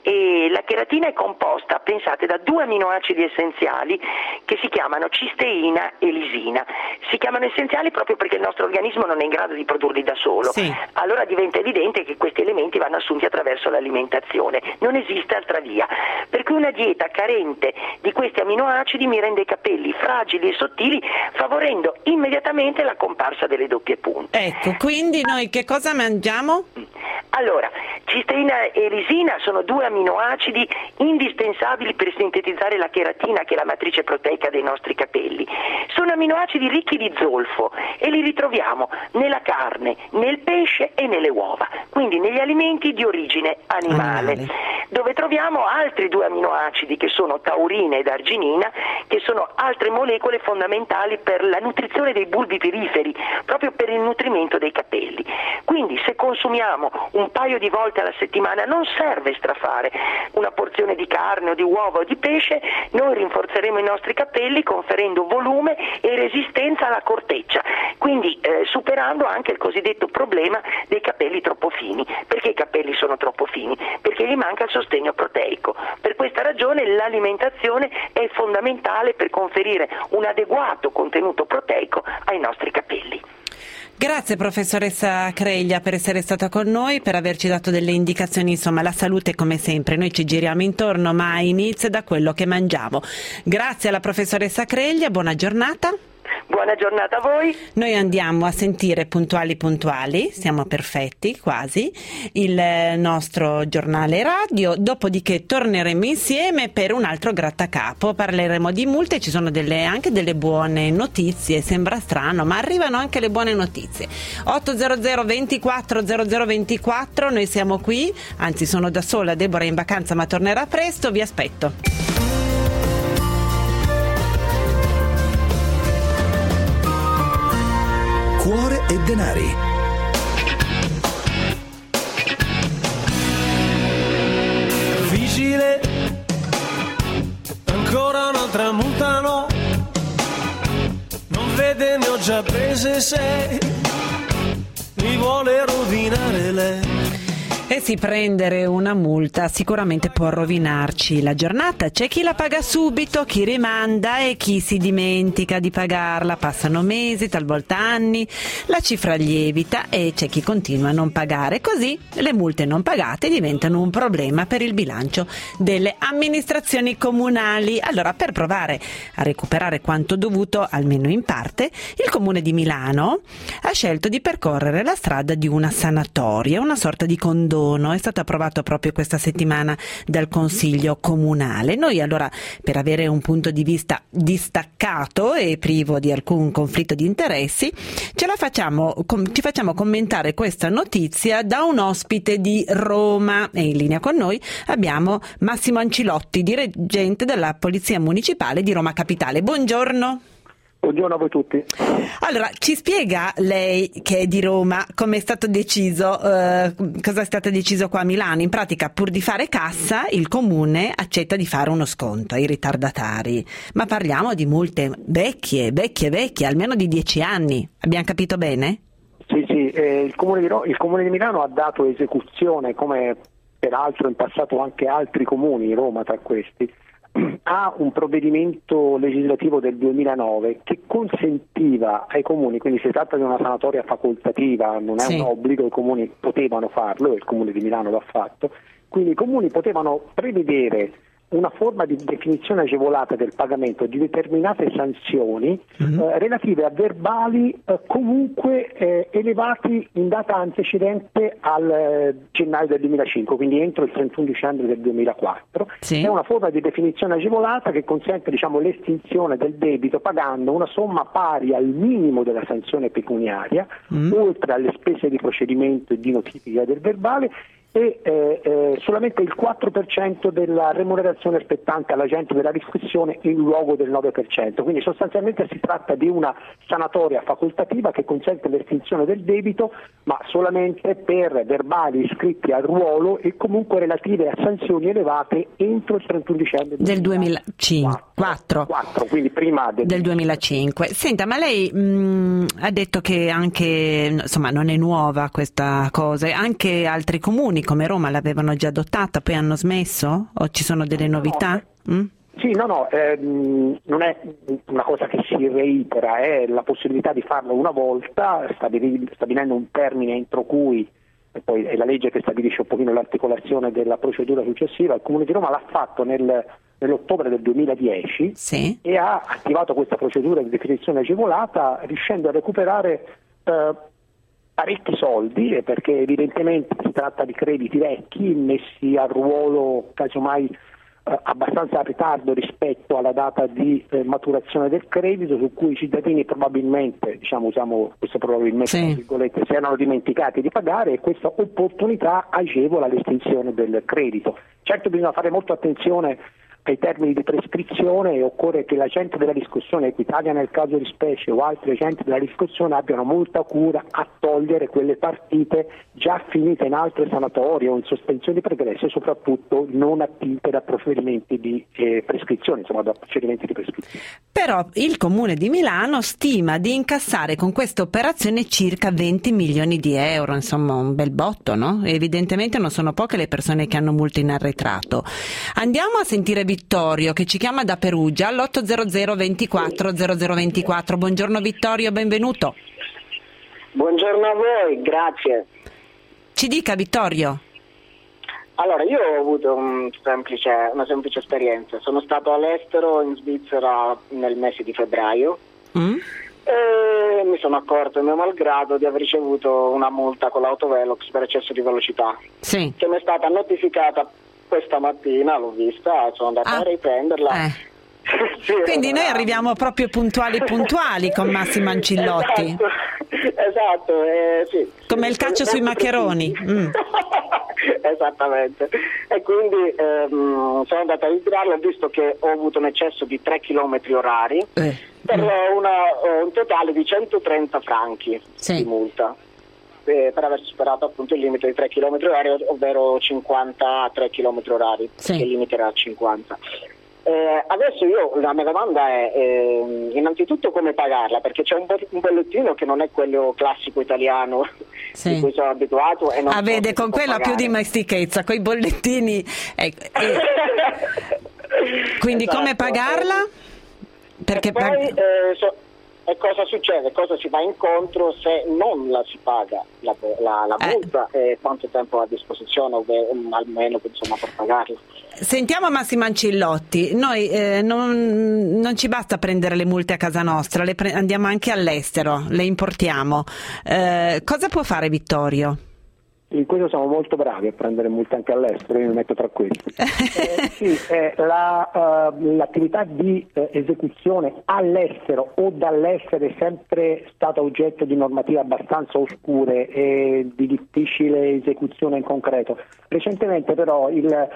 e la cheratina è composta, pensate, da 2 aminoacidi essenziali che si chiamano cisteina e lisina. Si chiamano essenziali proprio perché il nostro organismo non è in grado di produrli da solo. Sì. Allora diventa evidente che questi elementi vanno assunti attraverso l'alimentazione, non esiste altra via. Per cui una dieta carente di questi aminoacidi mi rende i capelli fragili e sottili, favorendo immediatamente la comparsa delle doppie punte. Ecco, quindi noi che cosa mangiamo? Allora, cisteina e lisina sono 2 aminoacidi indispensabili per sintetizzare la cheratina, che è la matrice proteica dei nostri capelli. Sono aminoacidi ricchi di zolfo e li ritroviamo nella carne, nel pesce e nelle uova, quindi negli alimenti di origine animale. Dove troviamo altri 2 aminoacidi che sono taurina ed arginina, che sono altre molecole fondamentali per la nutrizione dei bulbi piriferi, proprio per il nutrimento dei capelli. Quindi se consumiamo un paio di volte alla settimana, non serve strafare una porzione di carne o di uova o di pesce, noi rinforzeremo i nostri capelli conferendo volume e resistenza alla corteccia, quindi superando anche il cosiddetto problema dei capelli troppo fini. Perché i capelli sono troppo fini? Perché gli manca il sostegno proteico. Per questa ragione l'alimentazione è fondamentale per conferire un adeguato contenuto proteico ai nostri capelli. Grazie professoressa Creglia per essere stata con noi, per averci dato delle indicazioni. Insomma, la salute come sempre, noi ci giriamo intorno, ma inizia da quello che mangiamo. Grazie alla professoressa Creglia, buona giornata. Buona giornata a voi. Noi andiamo a sentire puntuali, siamo perfetti quasi, il nostro giornale radio, dopodiché torneremo insieme per un altro grattacapo, parleremo di multe, ci sono anche delle buone notizie, sembra strano ma arrivano anche le buone notizie. 800 24 0024, noi siamo qui, anzi sono da sola, Deborah è in vacanza ma tornerà presto, vi aspetto. Cuore e denari. già prese sei, mi vuole rovinare lei. E sì, prendere una multa sicuramente può rovinarci la giornata. C'è chi la paga subito, chi rimanda e chi si dimentica di pagarla. Passano mesi, talvolta anni, la cifra lievita e c'è chi continua a non pagare. Così le multe non pagate diventano un problema per il bilancio delle amministrazioni comunali. Allora, per provare a recuperare quanto dovuto, almeno in parte, il Comune di Milano ha scelto di percorrere la strada di una sanatoria, una sorta di condono. È stato approvato proprio questa settimana dal Consiglio Comunale. Noi allora, per avere un punto di vista distaccato e privo di alcun conflitto di interessi, ci facciamo commentare questa notizia da un ospite di Roma. E in linea con noi abbiamo Massimo Ancilotti, dirigente della Polizia Municipale di Roma Capitale. Buongiorno. Buongiorno a voi tutti. Allora, ci spiega lei, che è di Roma, come è stato deciso, cosa è stato deciso qua a Milano? In pratica, pur di fare cassa, il comune accetta di fare uno sconto ai ritardatari. Ma parliamo di multe vecchie, almeno di 10 anni. Abbiamo capito bene? Sì, il Comune di Milano ha dato esecuzione, come peraltro in passato anche altri comuni, Roma tra questi, ha un provvedimento legislativo del 2009 che consentiva ai comuni, quindi si tratta di una sanatoria facoltativa, non è un obbligo, i comuni potevano farlo e il Comune di Milano l'ha fatto, quindi i comuni potevano prevedere una forma di definizione agevolata del pagamento di determinate sanzioni relative a verbali comunque elevati in data antecedente al gennaio del 2005, quindi entro il 31 dicembre del 2004. Sì. È una forma di definizione agevolata che consente l'estinzione del debito pagando una somma pari al minimo della sanzione pecuniaria, oltre alle spese di procedimento e di notifica del verbale, e solamente il 4% della remunerazione spettante all'agente della riscossione in luogo del 9%. Quindi sostanzialmente si tratta di una sanatoria facoltativa che consente l'estinzione del debito, ma solamente per verbali iscritti al ruolo e comunque relative a sanzioni elevate entro il 31 dicembre del 2004, quindi prima del 2005. Senta, ma lei ha detto che anche, insomma, non è nuova questa cosa, anche altri comuni come Roma l'avevano già adottata, poi hanno smesso? O ci sono delle novità? Sì, non è una cosa che si reitera, è la possibilità di farlo una volta, stabilendo un termine entro cui, e poi è la legge che stabilisce un pochino l'articolazione della procedura successiva. Il Comune di Roma l'ha fatto nell'ottobre del 2010 e ha attivato questa procedura di definizione agevolata, riuscendo a recuperare parecchi soldi, perché evidentemente si tratta di crediti vecchi messi a ruolo casomai abbastanza a ritardo rispetto alla data di maturazione del credito, su cui i cittadini probabilmente, usiamo questo probabilmente tra virgolette, si erano dimenticati di pagare, e questa opportunità agevola l'estinzione del credito. Certo, bisogna fare molto attenzione ai termini di prescrizione e occorre che l'agente della riscossione, Equitalia nel caso di specie o altri agenti della riscossione, abbiano molta cura a togliere quelle partite già finite in altre sanatorie o in sospensioni pregresse, soprattutto non attinte da procedimenti di prescrizione, insomma da procedimenti di prescrizione. Però il Comune di Milano stima di incassare con questa operazione circa 20 milioni di euro, insomma un bel botto, no? Evidentemente non sono poche le persone che hanno multe in arretrato. Andiamo a sentire Vittorio, che ci chiama da Perugia all'800 24 0024. Buongiorno Vittorio, benvenuto. Buongiorno a voi, grazie. Ci dica Vittorio. Allora, io ho avuto una semplice esperienza. Sono stato all'estero, in Svizzera, nel mese di febbraio e mi sono accorto, mio malgrado, di aver ricevuto una multa con l'autovelox per eccesso di velocità, che mi è stata notificata questa mattina, l'ho vista, sono andato a riprenderla. Quindi noi arriviamo proprio puntuali con Massimo Ancilotti. Esatto, sì. Come il calcio sui maccheroni. Esattamente. E quindi sono andato a ritirarlo, ho visto che ho avuto un eccesso di 3 km orari per un totale di 130 franchi di multa. Per aver superato appunto il limite di 3 km orari, ovvero 53 km orari, che il limite era 50. Adesso la mia domanda è innanzitutto come pagarla, perché c'è un bollettino che non è quello classico italiano di cui sono abituato. E non vede, con quello ha più dimestichezza, con i bollettini. Quindi esatto, come pagarla? Perché poi, e cosa succede? Cosa ci va incontro se non la si paga la multa e quanto tempo ha a disposizione almeno insomma, per pagarla? Sentiamo Massimo Ancillotti, noi non ci basta prendere le multe a casa nostra, andiamo anche all'estero, le importiamo. Cosa può fare Vittorio? In questo siamo molto bravi a prendere multe anche all'estero, io mi metto tra questi. L'attività di esecuzione all'estero o dall'estero è sempre stata oggetto di normative abbastanza oscure e di difficile esecuzione in concreto. Recentemente però il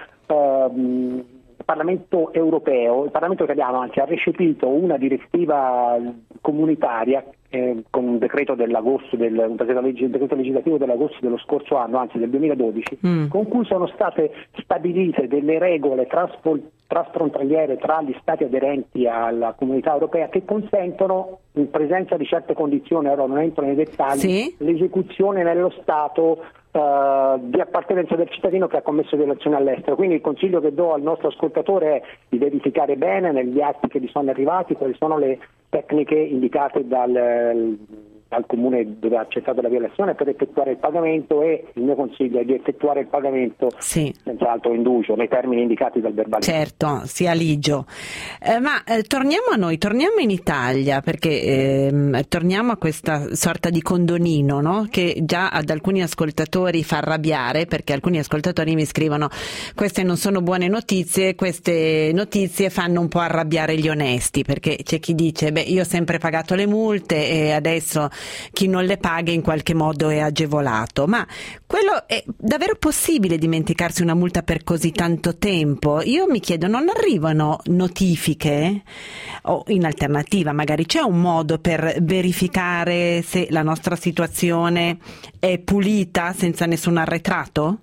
Parlamento europeo, il Parlamento italiano anzi, ha recepito una direttiva comunitaria con un decreto un decreto legislativo dell'agosto dello scorso anno, anzi del 2012, con cui sono state stabilite delle regole trasfrontaliere tra gli stati aderenti alla comunità europea che consentono, in presenza di certe condizioni, ora non entro nei dettagli, l'esecuzione nello Stato di appartenenza del cittadino che ha commesso violazioni all'estero. Quindi il consiglio che do al nostro ascoltatore è di verificare bene negli atti che gli sono arrivati quali sono le tecniche indicate dal comune dove ha accettato la violazione per effettuare il pagamento, e il mio consiglio è di effettuare il pagamento senza altro indugio nei termini indicati dal verbale. Certo, sia ligio. Ma torniamo a noi, torniamo in Italia, perché torniamo a questa sorta di condonino, no? Che già ad alcuni ascoltatori fa arrabbiare, perché alcuni ascoltatori mi scrivono: queste non sono buone notizie, queste notizie fanno un po' arrabbiare gli onesti, perché c'è chi dice io ho sempre pagato le multe e adesso chi non le paga in qualche modo è agevolato. Ma quello è davvero possibile, dimenticarsi una multa per così tanto tempo? Io mi chiedo, non arrivano notifiche? O in alternativa magari c'è un modo per verificare se la nostra situazione è pulita senza nessun arretrato?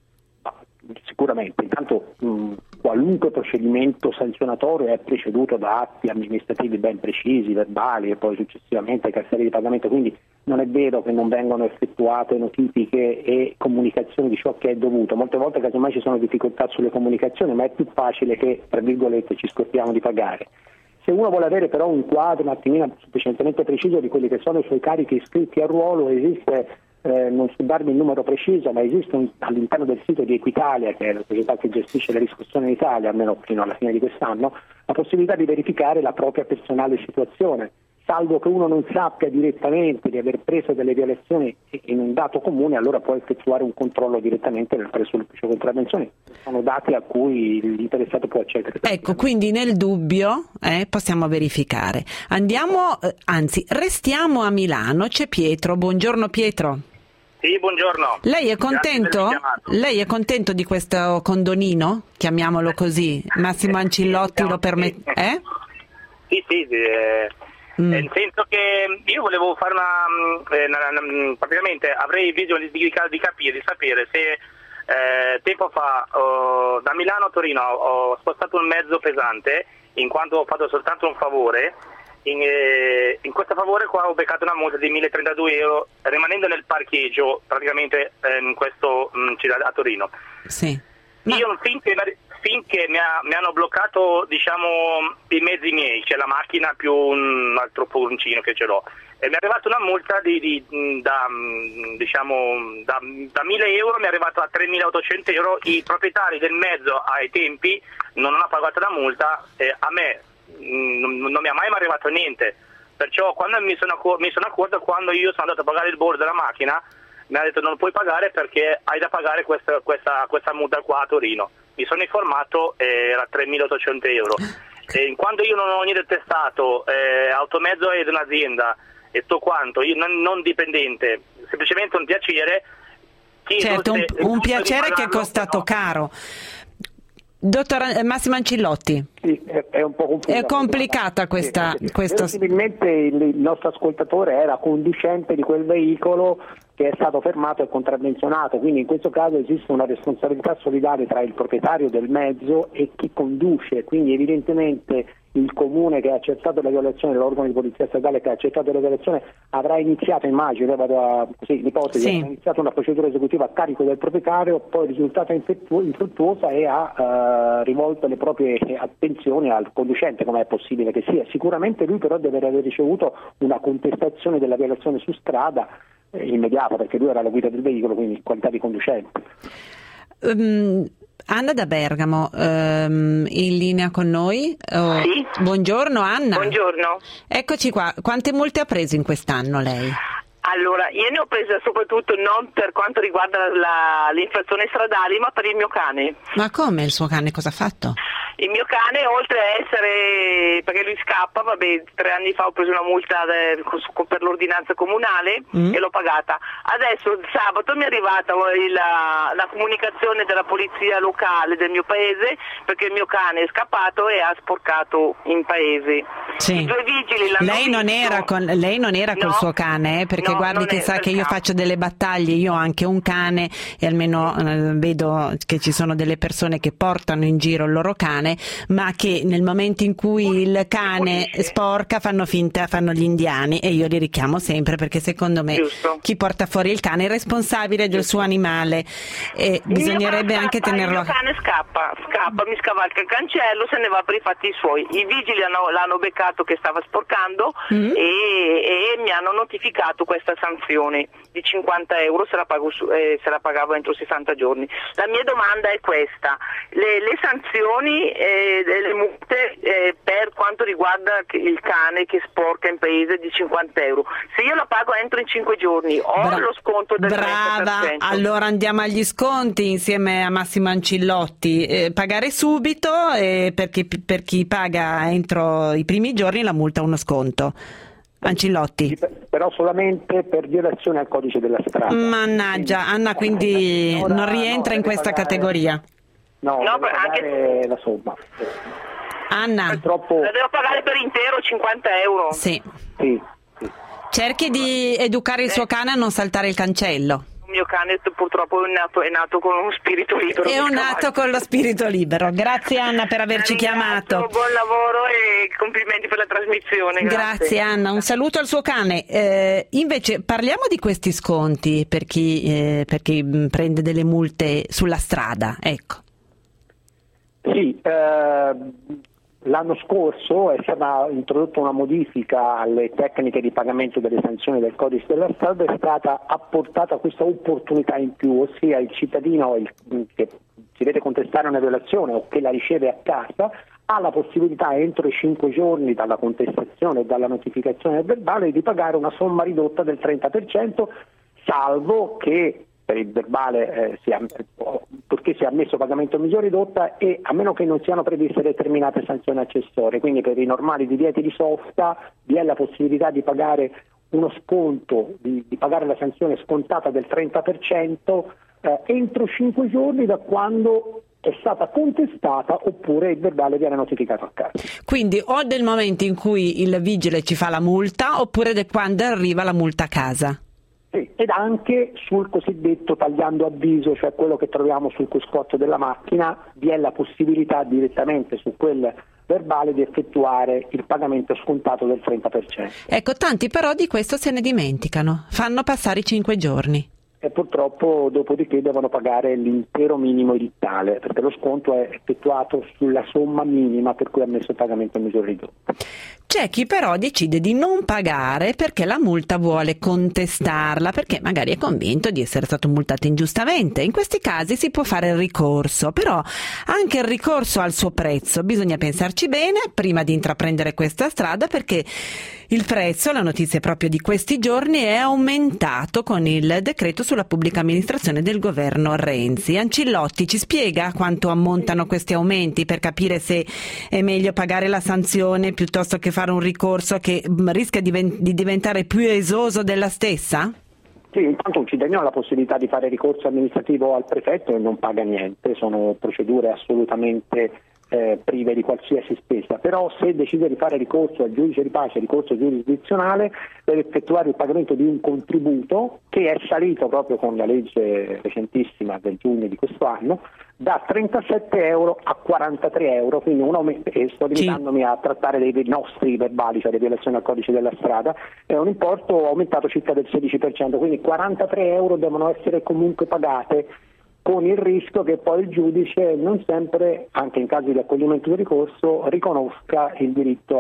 Sicuramente, intanto qualunque procedimento sanzionatorio è preceduto da atti amministrativi ben precisi, verbali e poi successivamente cartelle di pagamento, quindi non è vero che non vengono effettuate notifiche e comunicazioni di ciò che è dovuto. Molte volte casomai ci sono difficoltà sulle comunicazioni, ma è più facile che, tra virgolette, ci scordiamo di pagare. Se uno vuole avere però un quadro un attimino sufficientemente preciso di quelli che sono i suoi carichi iscritti a ruolo, esiste, non so darvi il numero preciso, ma esiste all'interno del sito di Equitalia, che è la società che gestisce le riscossioni in Italia, almeno fino alla fine di quest'anno, la possibilità di verificare la propria personale situazione, salvo che uno non sappia direttamente di aver preso delle violazioni in un dato comune, allora può effettuare un controllo direttamente presso l'ufficio contravvenzioni. Sono dati a cui l'interessato può accedere. Ecco, quindi nel dubbio possiamo verificare. Restiamo a Milano, c'è Pietro. Buongiorno Pietro. Sì, buongiorno. Lei è contento? Lei è contento di questo condonino? Chiamiamolo così. Massimo Ancillotti lo permette? Sì, nel senso che io volevo fare praticamente avrei bisogno di capire, di sapere se tempo fa da Milano a Torino ho spostato un mezzo pesante, in quanto ho fatto soltanto un favore. In questo favore qua ho beccato una multa di 1.032 euro rimanendo nel parcheggio praticamente in questo a Torino. Sì. Io finché mi hanno bloccato i mezzi miei, cioè la macchina più un altro furgoncino che ce l'ho, e mi è arrivata una multa da 1.000 euro, mi è arrivata a 3.800 euro. I proprietari del mezzo ai tempi non hanno pagato la multa, a me non mi è mai arrivato niente, perciò quando mi sono accorto, quando io sono andato a pagare il bollo della macchina, mi ha detto non puoi pagare perché hai da pagare questa multa qua a Torino. Mi sono informato, era 3.800 euro. E quando io non ho niente testato, automezzo è di un'azienda e tutto quanto, io non dipendente, semplicemente un piacere. Certo, un piacere che è costato caro. Dottor Massimo Ancillotti, sì, è un po' complicata questa. Possibilmente il nostro ascoltatore era conducente di quel veicolo che è stato fermato e contravvenzionato, quindi in questo caso esiste una responsabilità solidale tra il proprietario del mezzo e chi conduce, quindi evidentemente il comune che ha accettato la violazione, l'organo di polizia statale che ha accettato la violazione avrà iniziato, immagino, l'ipotesi, sì, ha iniziato una procedura esecutiva a carico del proprietario, poi è risultata infruttuosa e ha rivolto le proprie attenzioni al conducente, come è possibile che sia. Sicuramente lui però deve aver ricevuto una contestazione della violazione su strada immediata, perché lui era alla guida del veicolo, quindi in qualità di conducente. Anna da Bergamo, in linea con noi. Sì. Buongiorno Anna. Buongiorno. Eccoci qua. Quante multe ha preso in quest'anno lei? Allora, io ne ho presa soprattutto non per quanto riguarda le infrazioni stradali, ma per il mio cane. Ma come il suo cane? Cosa ha fatto? Il mio cane, oltre a essere, perché lui scappa, 3 anni fa ho preso una multa per l'ordinanza comunale e l'ho pagata. Adesso sabato mi è arrivata la comunicazione della polizia locale del mio paese, perché il mio cane è scappato e ha sporcato in paese. Sì. I 2 vigili l'hanno lei non era col suo cane, perché guardi che sa che io faccio delle battaglie, io ho anche un cane e almeno vedo che ci sono delle persone che portano in giro il loro cane, ma che nel momento in cui il cane sporca fanno gli indiani, e io li richiamo sempre, perché secondo me chi porta fuori il cane è responsabile del suo animale e bisognerebbe anche tenerlo. Il mio cane scappa, mi scavalca il cancello, se ne va per i fatti suoi. I vigili l'hanno beccato che stava sporcando e mi hanno notificato questa sanzione di 50 euro se la pagavo entro 60 giorni. La mia domanda è questa: le sanzioni delle multe per quanto riguarda il cane che sporca in paese di 50 euro, se io la pago entro in 5 giorni ho lo sconto del 30%. Allora andiamo agli sconti insieme a Massimo Ancillotti. Pagare subito, per chi paga entro i primi giorni la multa ha uno sconto. Ancillotti. Però solamente per violazione al codice della strada. Mannaggia, Anna, quindi non rientra in questa categoria. No, anche la somma. Anna, la devo pagare per intero 50 euro. Sì. Sì. Cerchi di educare il suo cane a non saltare il cancello. Il mio cane purtroppo è nato con uno spirito libero. È nato con lo spirito libero. Grazie Anna per averci chiamato. Buon lavoro e complimenti per la trasmissione. Grazie Anna, un saluto al suo cane. Invece parliamo di questi sconti per chi prende delle multe sulla strada, ecco. Sì, l'anno scorso è stata introdotta una modifica alle tecniche di pagamento delle sanzioni del codice della strada, è stata apportata questa opportunità in più, ossia il cittadino che si vede contestare una violazione o che la riceve a casa ha la possibilità entro i 5 giorni dalla contestazione e dalla notificazione del verbale di pagare una somma ridotta del 30%, salvo che per il verbale perché sia ammesso pagamento a misura ridotta e a meno che non siano previste determinate sanzioni accessorie. Quindi per i normali divieti di sosta vi è la possibilità di pagare uno sconto, di pagare la sanzione scontata del 30% entro 5 giorni da quando è stata contestata oppure il verbale viene notificato a casa. Quindi o del momento in cui il vigile ci fa la multa oppure da quando arriva la multa a casa. Sì, ed anche sul cosiddetto tagliando avviso, cioè quello che troviamo sul cruscotto della macchina, vi è la possibilità direttamente su quel verbale di effettuare il pagamento scontato del 30%. Ecco, tanti però di questo se ne dimenticano, fanno passare i 5 giorni. E purtroppo dopodiché devono pagare l'intero minimo edittale, perché lo sconto è effettuato sulla somma minima per cui è ammesso il pagamento a misura ridotta. C'è chi però decide di non pagare perché la multa vuole contestarla, perché magari è convinto di essere stato multato ingiustamente. In questi casi si può fare il ricorso, però anche il ricorso ha il suo prezzo, bisogna pensarci bene prima di intraprendere questa strada, perché il prezzo, la notizia proprio di questi giorni, è aumentato con il decreto sulla pubblica amministrazione del governo Renzi. Ancillotti ci spiega quanto ammontano questi aumenti per capire se è meglio pagare la sanzione piuttosto che fare un ricorso che rischia di diventare più esoso della stessa? Sì, intanto un cittadino ha la possibilità di fare ricorso amministrativo al prefetto e non paga niente, sono procedure assolutamente prive di qualsiasi spesa, però se decide di fare ricorso al giudice di pace, ricorso giurisdizionale, deve effettuare il pagamento di un contributo che è salito proprio con la legge recentissima del giugno di questo anno da 37 euro a 43 euro, quindi un aumento, e sto limitandomi a trattare dei nostri verbali, cioè le violazioni al codice della strada, è un importo aumentato circa del 16%, quindi 43 euro devono essere comunque pagate, con il rischio che poi il giudice non sempre, anche in caso di accoglimento del ricorso, riconosca il diritto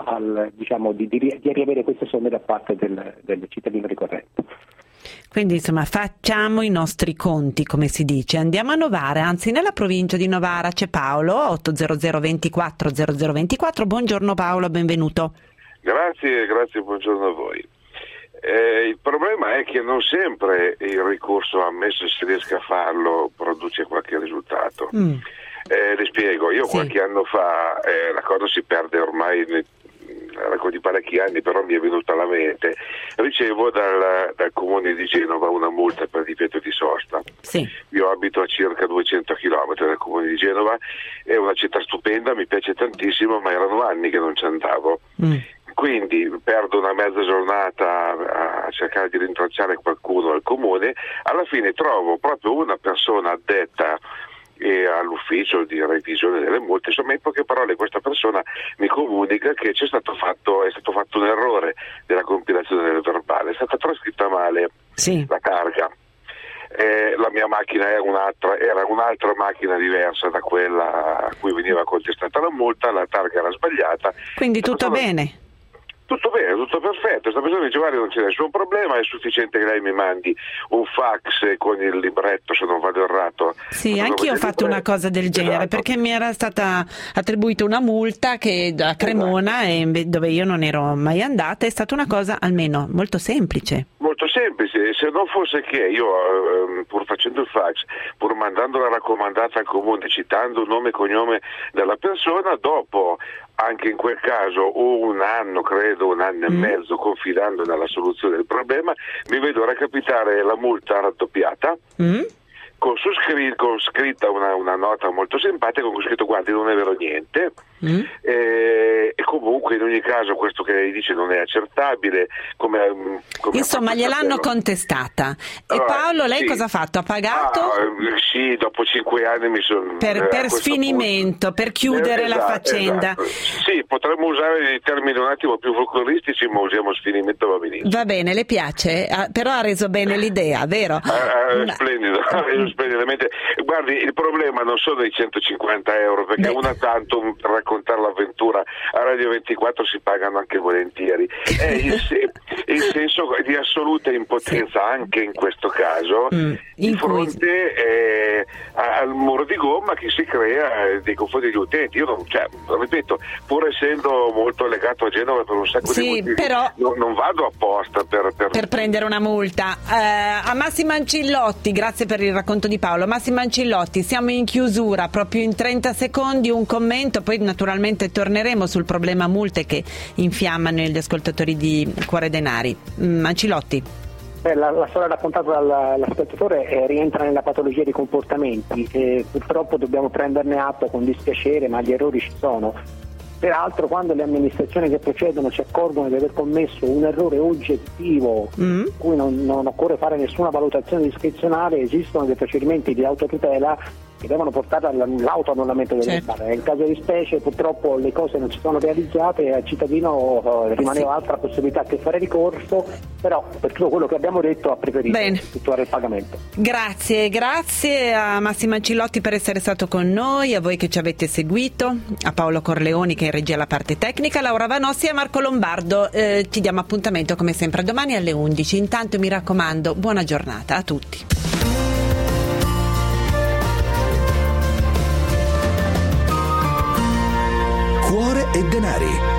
di riavere queste somme da parte del cittadino ricorrente. Quindi insomma facciamo i nostri conti, come si dice. Andiamo a Novara, anzi nella provincia di Novara c'è Paolo, 800 24 0024. Buongiorno Paolo, benvenuto. Grazie, buongiorno a voi. Il problema è che non sempre il ricorso ammesso, se riesca a farlo, produce qualche risultato. Le spiego, io qualche anno fa, la cosa si perde ormai di parecchi anni, però mi è venuta alla mente, ricevo dal comune di Genova una multa per divieto di sosta. Io abito a circa 200 km dal comune di Genova, è una città stupenda, mi piace tantissimo, ma erano anni che non ci andavo. Quindi perdo una mezza giornata a cercare di rintracciare qualcuno al comune, alla fine trovo proprio una persona addetta all'ufficio di revisione delle multe. Insomma, in poche parole questa persona mi comunica che è stato fatto un errore nella compilazione del verbale, è stata trascritta male la targa. La mia macchina era un'altra macchina diversa da quella a cui veniva contestata la multa, la targa era sbagliata. Quindi tutto bene? Tutto bene, tutto perfetto. Questa persona dice: guarda, non c'è nessun problema, è sufficiente che lei mi mandi un fax con il libretto, se non vado errato. Sì, anch'io ho fatto una cosa del genere, perché mi era stata attribuita una multa a Cremona, dove io non ero mai andata. È stata una cosa almeno molto semplice. Molto semplice, se non fosse che io, pur facendo il fax, pur mandando la raccomandata al comune, citando nome e cognome della persona, dopo, anche in quel caso, un anno e mezzo, confidando nella soluzione del problema, mi vedo recapitare la multa raddoppiata, con scritta una nota molto simpatica, con scritto: guardi, non è vero niente, e comunque in ogni caso questo che lei dice non è accertabile, insomma gliel'hanno contestata. E Paolo, lei cosa ha fatto? Ha pagato? Sì, dopo 5 anni mi sono per sfinimento, per chiudere la faccenda. Sì, potremmo usare dei termini un attimo più folcloristici, ma usiamo sfinimento, va benissimo. Va bene, le piace? Però ha reso bene l'idea, vero? Splendido, splendidamente. Guardi, il problema non sono i 150 euro, perché una tanto per raccontare l'avventura a Radio 24 si pagano anche volentieri. È il senso di assoluta impotenza, anche in questo caso, di fronte al muro di gomma che si crea nei confronti degli utenti. Io ripeto, pur essendo molto legato a Genova per un sacco di motivi, però non vado apposta per prendere una multa. A Massimo Ancillotti, grazie per il racconto di Paolo. Massimo Ancillotti, siamo in chiusura, proprio in 30 secondi un commento, poi naturalmente torneremo sul problema multe che infiammano gli ascoltatori di Cuore Denari. Ancillotti. La storia raccontata dall'ascoltatore rientra nella patologia di comportamenti e purtroppo dobbiamo prenderne atto con dispiacere, ma gli errori ci sono. Peraltro, quando le amministrazioni che procedono si accorgono di aver commesso un errore oggettivo, cui non occorre fare nessuna valutazione discrezionale, esistono dei procedimenti di autotutela che devono portare all'autoannullamento del verbale. In caso di specie purtroppo le cose non si sono realizzate e al cittadino rimaneva altra possibilità che fare ricorso, però per tutto quello che abbiamo detto ha preferito effettuare il pagamento. Grazie a Massimo Ancillotti per essere stato con noi, a voi che ci avete seguito, a Paolo Corleoni che in regia la parte tecnica, Laura Vanossi e Marco Lombardo. Ci diamo appuntamento come sempre domani alle 11. Intanto mi raccomando, buona giornata a tutti. Cuore e Denari.